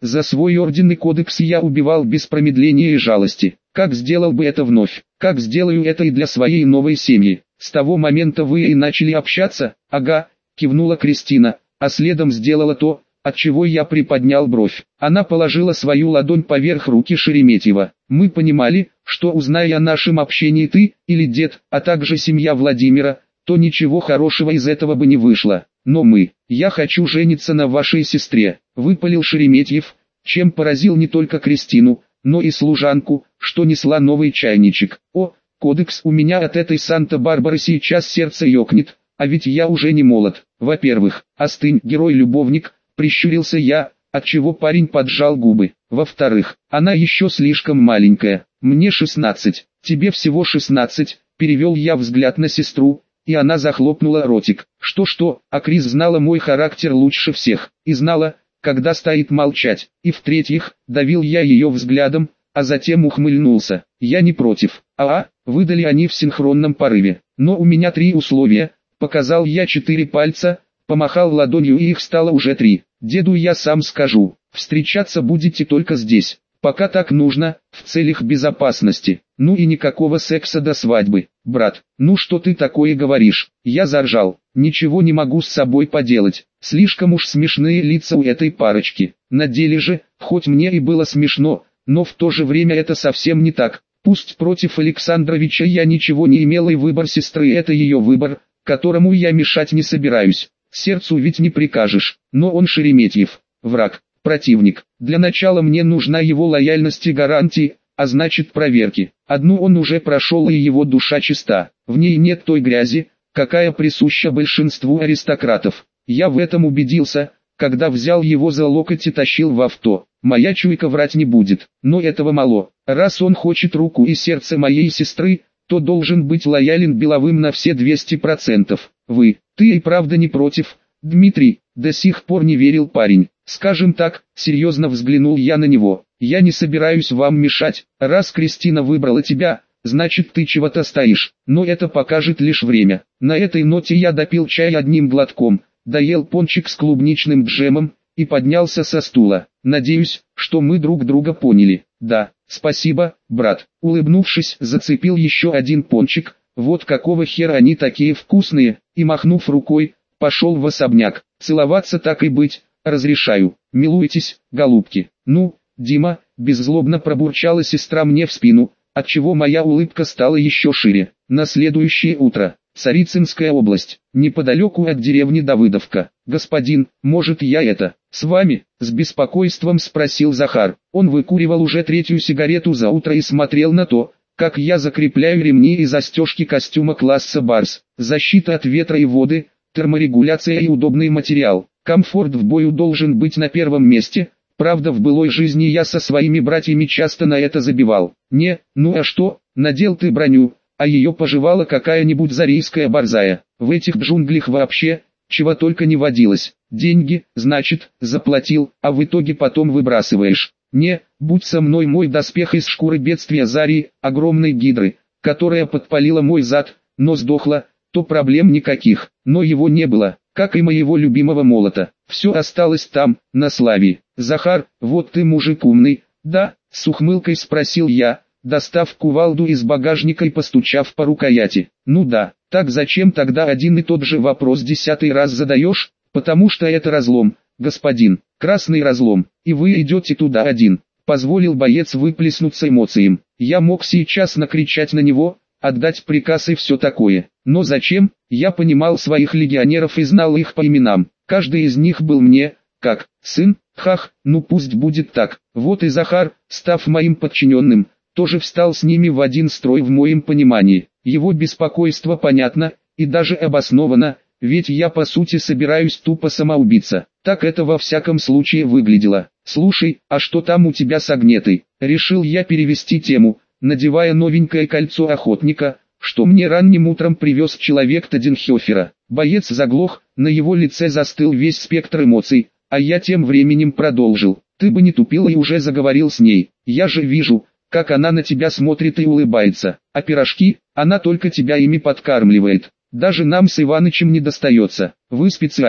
За свой орден и кодекс я убивал без промедления и жалости. Как сделал бы это вновь? Как сделаю это и для своей новой семьи? С того момента вы и начали общаться? Ага, кивнула Кристина, а следом сделала то, от чего я приподнял бровь. Она положила свою ладонь поверх руки Шереметьева. Мы понимали, что узная о нашем общении ты, или дед, а также семья Владимира, то ничего хорошего из этого бы не вышло. Но я хочу жениться на вашей сестре, выпалил Шереметьев, чем поразил не только Кристину, но и служанку, что несла новый чайничек. О, кодекс, у меня от этой Санта-Барбары сейчас сердце ёкнет, а ведь я уже не молод. Во-первых, остынь, герой-любовник, прищурился я, отчего парень поджал губы. Во-вторых, она еще слишком маленькая, мне 16, тебе всего 16, перевел я взгляд на сестру, и она захлопнула ротик. Что-что, а Крис знала мой характер лучше всех, и знала, когда стоит молчать. И в-третьих, давил я ее взглядом, а затем ухмыльнулся. Я не против. Выдали они в синхронном порыве. Но у меня 3 условия, показал я 4 пальца, помахал ладонью и их стало уже 3. Деду я сам скажу, встречаться будете только здесь. Пока так нужно, в целях безопасности. Ну и никакого секса до свадьбы. Брат, ну что ты такое говоришь? Я заржал. Ничего не могу с собой поделать. Слишком уж смешные лица у этой парочки. На деле же, хоть мне и было смешно, но в то же время это совсем не так. Пусть против Александровича я ничего не имел, и выбор сестры — это ее выбор, которому я мешать не собираюсь. Сердцу ведь не прикажешь. Но он Шереметьев. Враг. Противник. Для начала мне нужна его лояльность и гарантии, а значит проверки. Одну он уже прошел, и его душа чиста. В ней нет той грязи, какая присуща большинству аристократов. Я в этом убедился, когда взял его за локоть и тащил в авто. Моя чуйка врать не будет, но этого мало. Раз он хочет руку и сердце моей сестры, то должен быть лоялен Беловым на все 200%. Ты и правда не против, Дмитрий? До сих пор не верил парень. Скажем так, серьезно взглянул я на него. Я не собираюсь вам мешать. Раз Кристина выбрала тебя, значит ты чего-то стоишь. Но это покажет лишь время. На этой ноте я допил чай одним глотком, доел пончик с клубничным джемом и поднялся со стула. Надеюсь, что мы друг друга поняли. Да, спасибо, брат. Улыбнувшись, зацепил еще один пончик. Вот какого хера они такие вкусные, и махнув рукой, пошел в особняк. Целоваться так и быть, разрешаю. Милуйтесь, голубки. Ну, Дима, беззлобно пробурчала сестра мне в спину, отчего моя улыбка стала еще шире. На следующее утро. Царицынская область, неподалеку от деревни Давыдовка. Господин, может я с вами? С беспокойством спросил Захар. Он выкуривал уже 3-ю сигарету за утро и смотрел на то, как я закрепляю ремни и застежки костюма класса Барс. Защита от ветра и воды, терморегуляция и удобный материал. Комфорт в бою должен быть на первом месте. Правда, в былой жизни я со своими братьями часто на это забивал. Ну а что, надел ты броню, а ее пожевала какая-нибудь зарейская борзая. В этих джунглях вообще, чего только не водилось. Деньги, значит, заплатил, а в итоге потом выбрасываешь. Будь со мной мой доспех из шкуры бедствия Зарии, огромной гидры, которая подпалила мой зад, но сдохла, то проблем никаких. Но его не было, как и моего любимого молота. Все осталось там, на Славии. Захар, вот ты мужик умный, да? С ухмылкой спросил я, достав кувалду из багажника и постучав по рукояти. Ну да, так зачем тогда один и тот же вопрос 10-й раз задаешь? Потому что это разлом, господин, красный разлом, и вы идете туда один. Позволил боец выплеснуться эмоциям. Я мог сейчас накричать на него, отдать приказ и все такое. Но зачем? Я понимал своих легионеров и знал их по именам. Каждый из них был мне, как сын. Ну пусть будет так. Вот и Захар, став моим подчиненным, тоже встал с ними в один строй в моем понимании. Его беспокойство понятно, и даже обосновано, ведь я по сути собираюсь тупо самоубиться. Так это во всяком случае выглядело. Слушай, а что там у тебя с Агнетой? Решил я перевести тему, надевая новенькое кольцо охотника, что мне ранним утром привез человек Таденхёфера. Боец заглох, на его лице застыл весь спектр эмоций, а я тем временем продолжил. Ты бы не тупил и уже заговорил с ней. Я же вижу, как она на тебя смотрит и улыбается. А пирожки, она только тебя ими подкармливает. Даже нам с Иванычем не достается. Вы специально,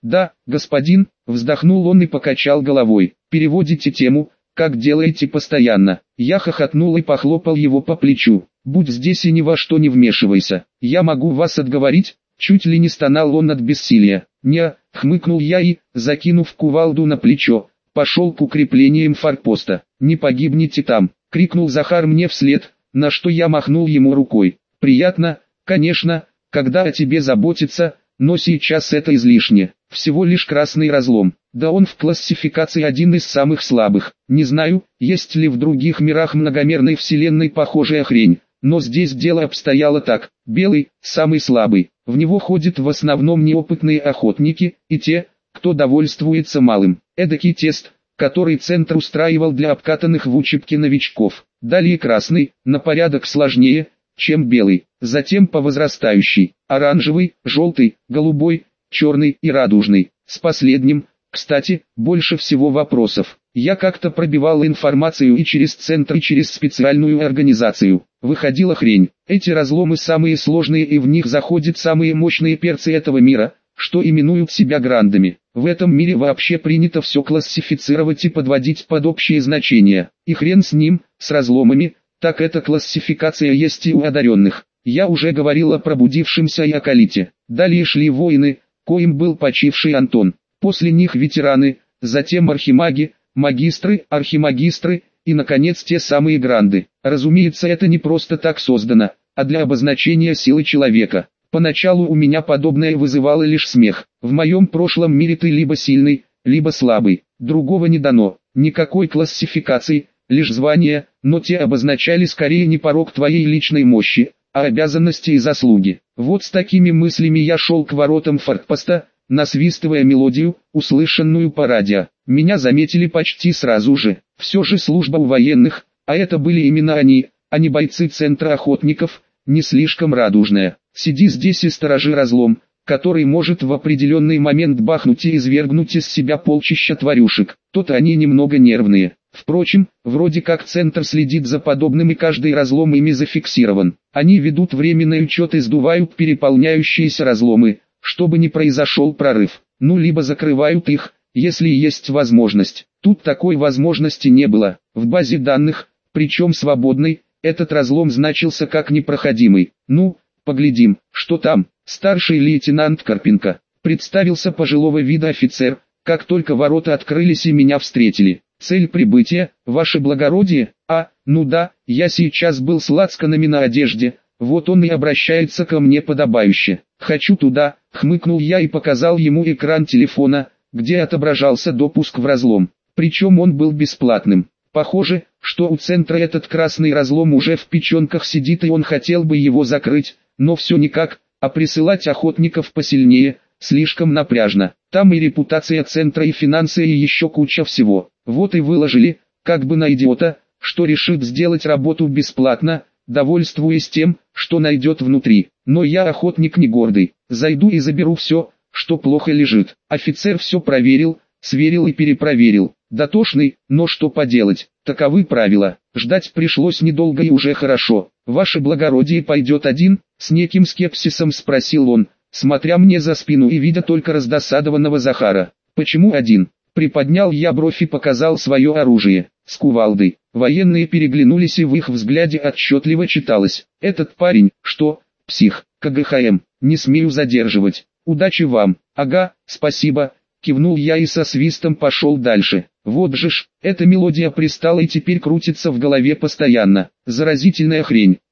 Да, господин, вздохнул он и покачал головой. Переводите тему, как делаете постоянно. Я хохотнул и похлопал его по плечу. Будь здесь и ни во что не вмешивайся. Я могу вас отговорить, чуть ли не стонал он от бессилия. Не, хмыкнул я и, закинув кувалду на плечо, пошел к укреплениям форпоста. Не погибните там, крикнул Захар мне вслед, на что я махнул ему рукой. Приятно, конечно, когда о тебе заботятся, но сейчас это излишне. Всего лишь красный разлом. Да он в классификации один из самых слабых. Не знаю, есть ли в других мирах многомерной вселенной похожая хрень, но здесь дело обстояло так. Белый – самый слабый. В него ходят в основном неопытные охотники и те, кто довольствуется малым. Эдакий тест, который центр устраивал для обкатанных в учебке новичков. Далее красный, на порядок сложнее, чем белый. Затем по возрастающей. Оранжевый, желтый, голубой, черный и радужный. С последним, кстати, больше всего вопросов. Я как-то пробивал информацию и через центр, и через специальную организацию. Выходила хрень. Эти разломы самые сложные и в них заходят самые мощные перцы этого мира, что именуют себя грандами. В этом мире вообще принято все классифицировать и подводить под общие значения. И хрен с ним, с разломами, так эта классификация есть и у одаренных. Я уже говорил о пробудившемся и акалите. Далее шли воины, коим был почивший Антон. После них ветераны, затем архимаги, магистры, архимагистры и, наконец, те самые гранды. Разумеется, это не просто так создано, а для обозначения силы человека. Поначалу у меня подобное вызывало лишь смех. В моем прошлом мире ты либо сильный, либо слабый. Другого не дано. Никакой классификации, лишь звания, но те обозначали скорее не порог твоей личной мощи, а обязанности и заслуги. Вот с такими мыслями я шел к воротам форпоста, насвистывая мелодию, услышанную по радио. Меня заметили почти сразу же. Все же служба у военных, а это были именно они, а не бойцы центра охотников, не слишком радужная. Сиди здесь и сторожи разлом, который может в определенный момент бахнуть и извергнуть из себя полчища тварюшек. То-то они немного нервные. Впрочем, вроде как центр следит за подобным и каждый разлом ими зафиксирован. Они ведут временный учет и сдувают переполняющиеся разломы, чтобы не произошел прорыв. Ну либо закрывают их, если есть возможность. Тут такой возможности не было. В базе данных, причем свободной, этот разлом значился как непроходимый. Ну, поглядим, что там. Старший лейтенант Карпенко. Представился пожилого вида офицер, как только ворота открылись и меня встретили. Цель прибытия, ваше благородие? Ну да, я сейчас был с лацканами на одежде, вот он и обращается ко мне подобающе. Хочу туда, хмыкнул я и показал ему экран телефона, где отображался допуск в разлом. Причем он был бесплатным. Похоже, что у центра этот красный разлом уже в печенках сидит и он хотел бы его закрыть, но все никак, а присылать охотников посильнее, слишком напряжно. Там и репутация центра, и финансы, и еще куча всего. Вот и выложили, как бы на идиота, что решит сделать работу бесплатно, довольствуясь тем, что найдет внутри. Но я охотник не гордый, зайду и заберу все, что плохо лежит. Офицер все проверил, сверил и перепроверил. Дотошный, но что поделать, таковы правила. Ждать пришлось недолго и уже хорошо. Ваше благородие пойдет один? С неким скепсисом спросил он, смотря мне за спину и видя только раздосадованного Захара. Почему один? Приподнял я бровь и показал свое оружие, с кувалдой. Военные переглянулись и в их взгляде отчетливо читалось. Этот парень, что, псих, КГХМ, не смею задерживать. Удачи вам. Ага, спасибо, кивнул я и со свистом пошел дальше. Вот же ж, эта мелодия пристала и теперь крутится в голове постоянно. Заразительная хрень.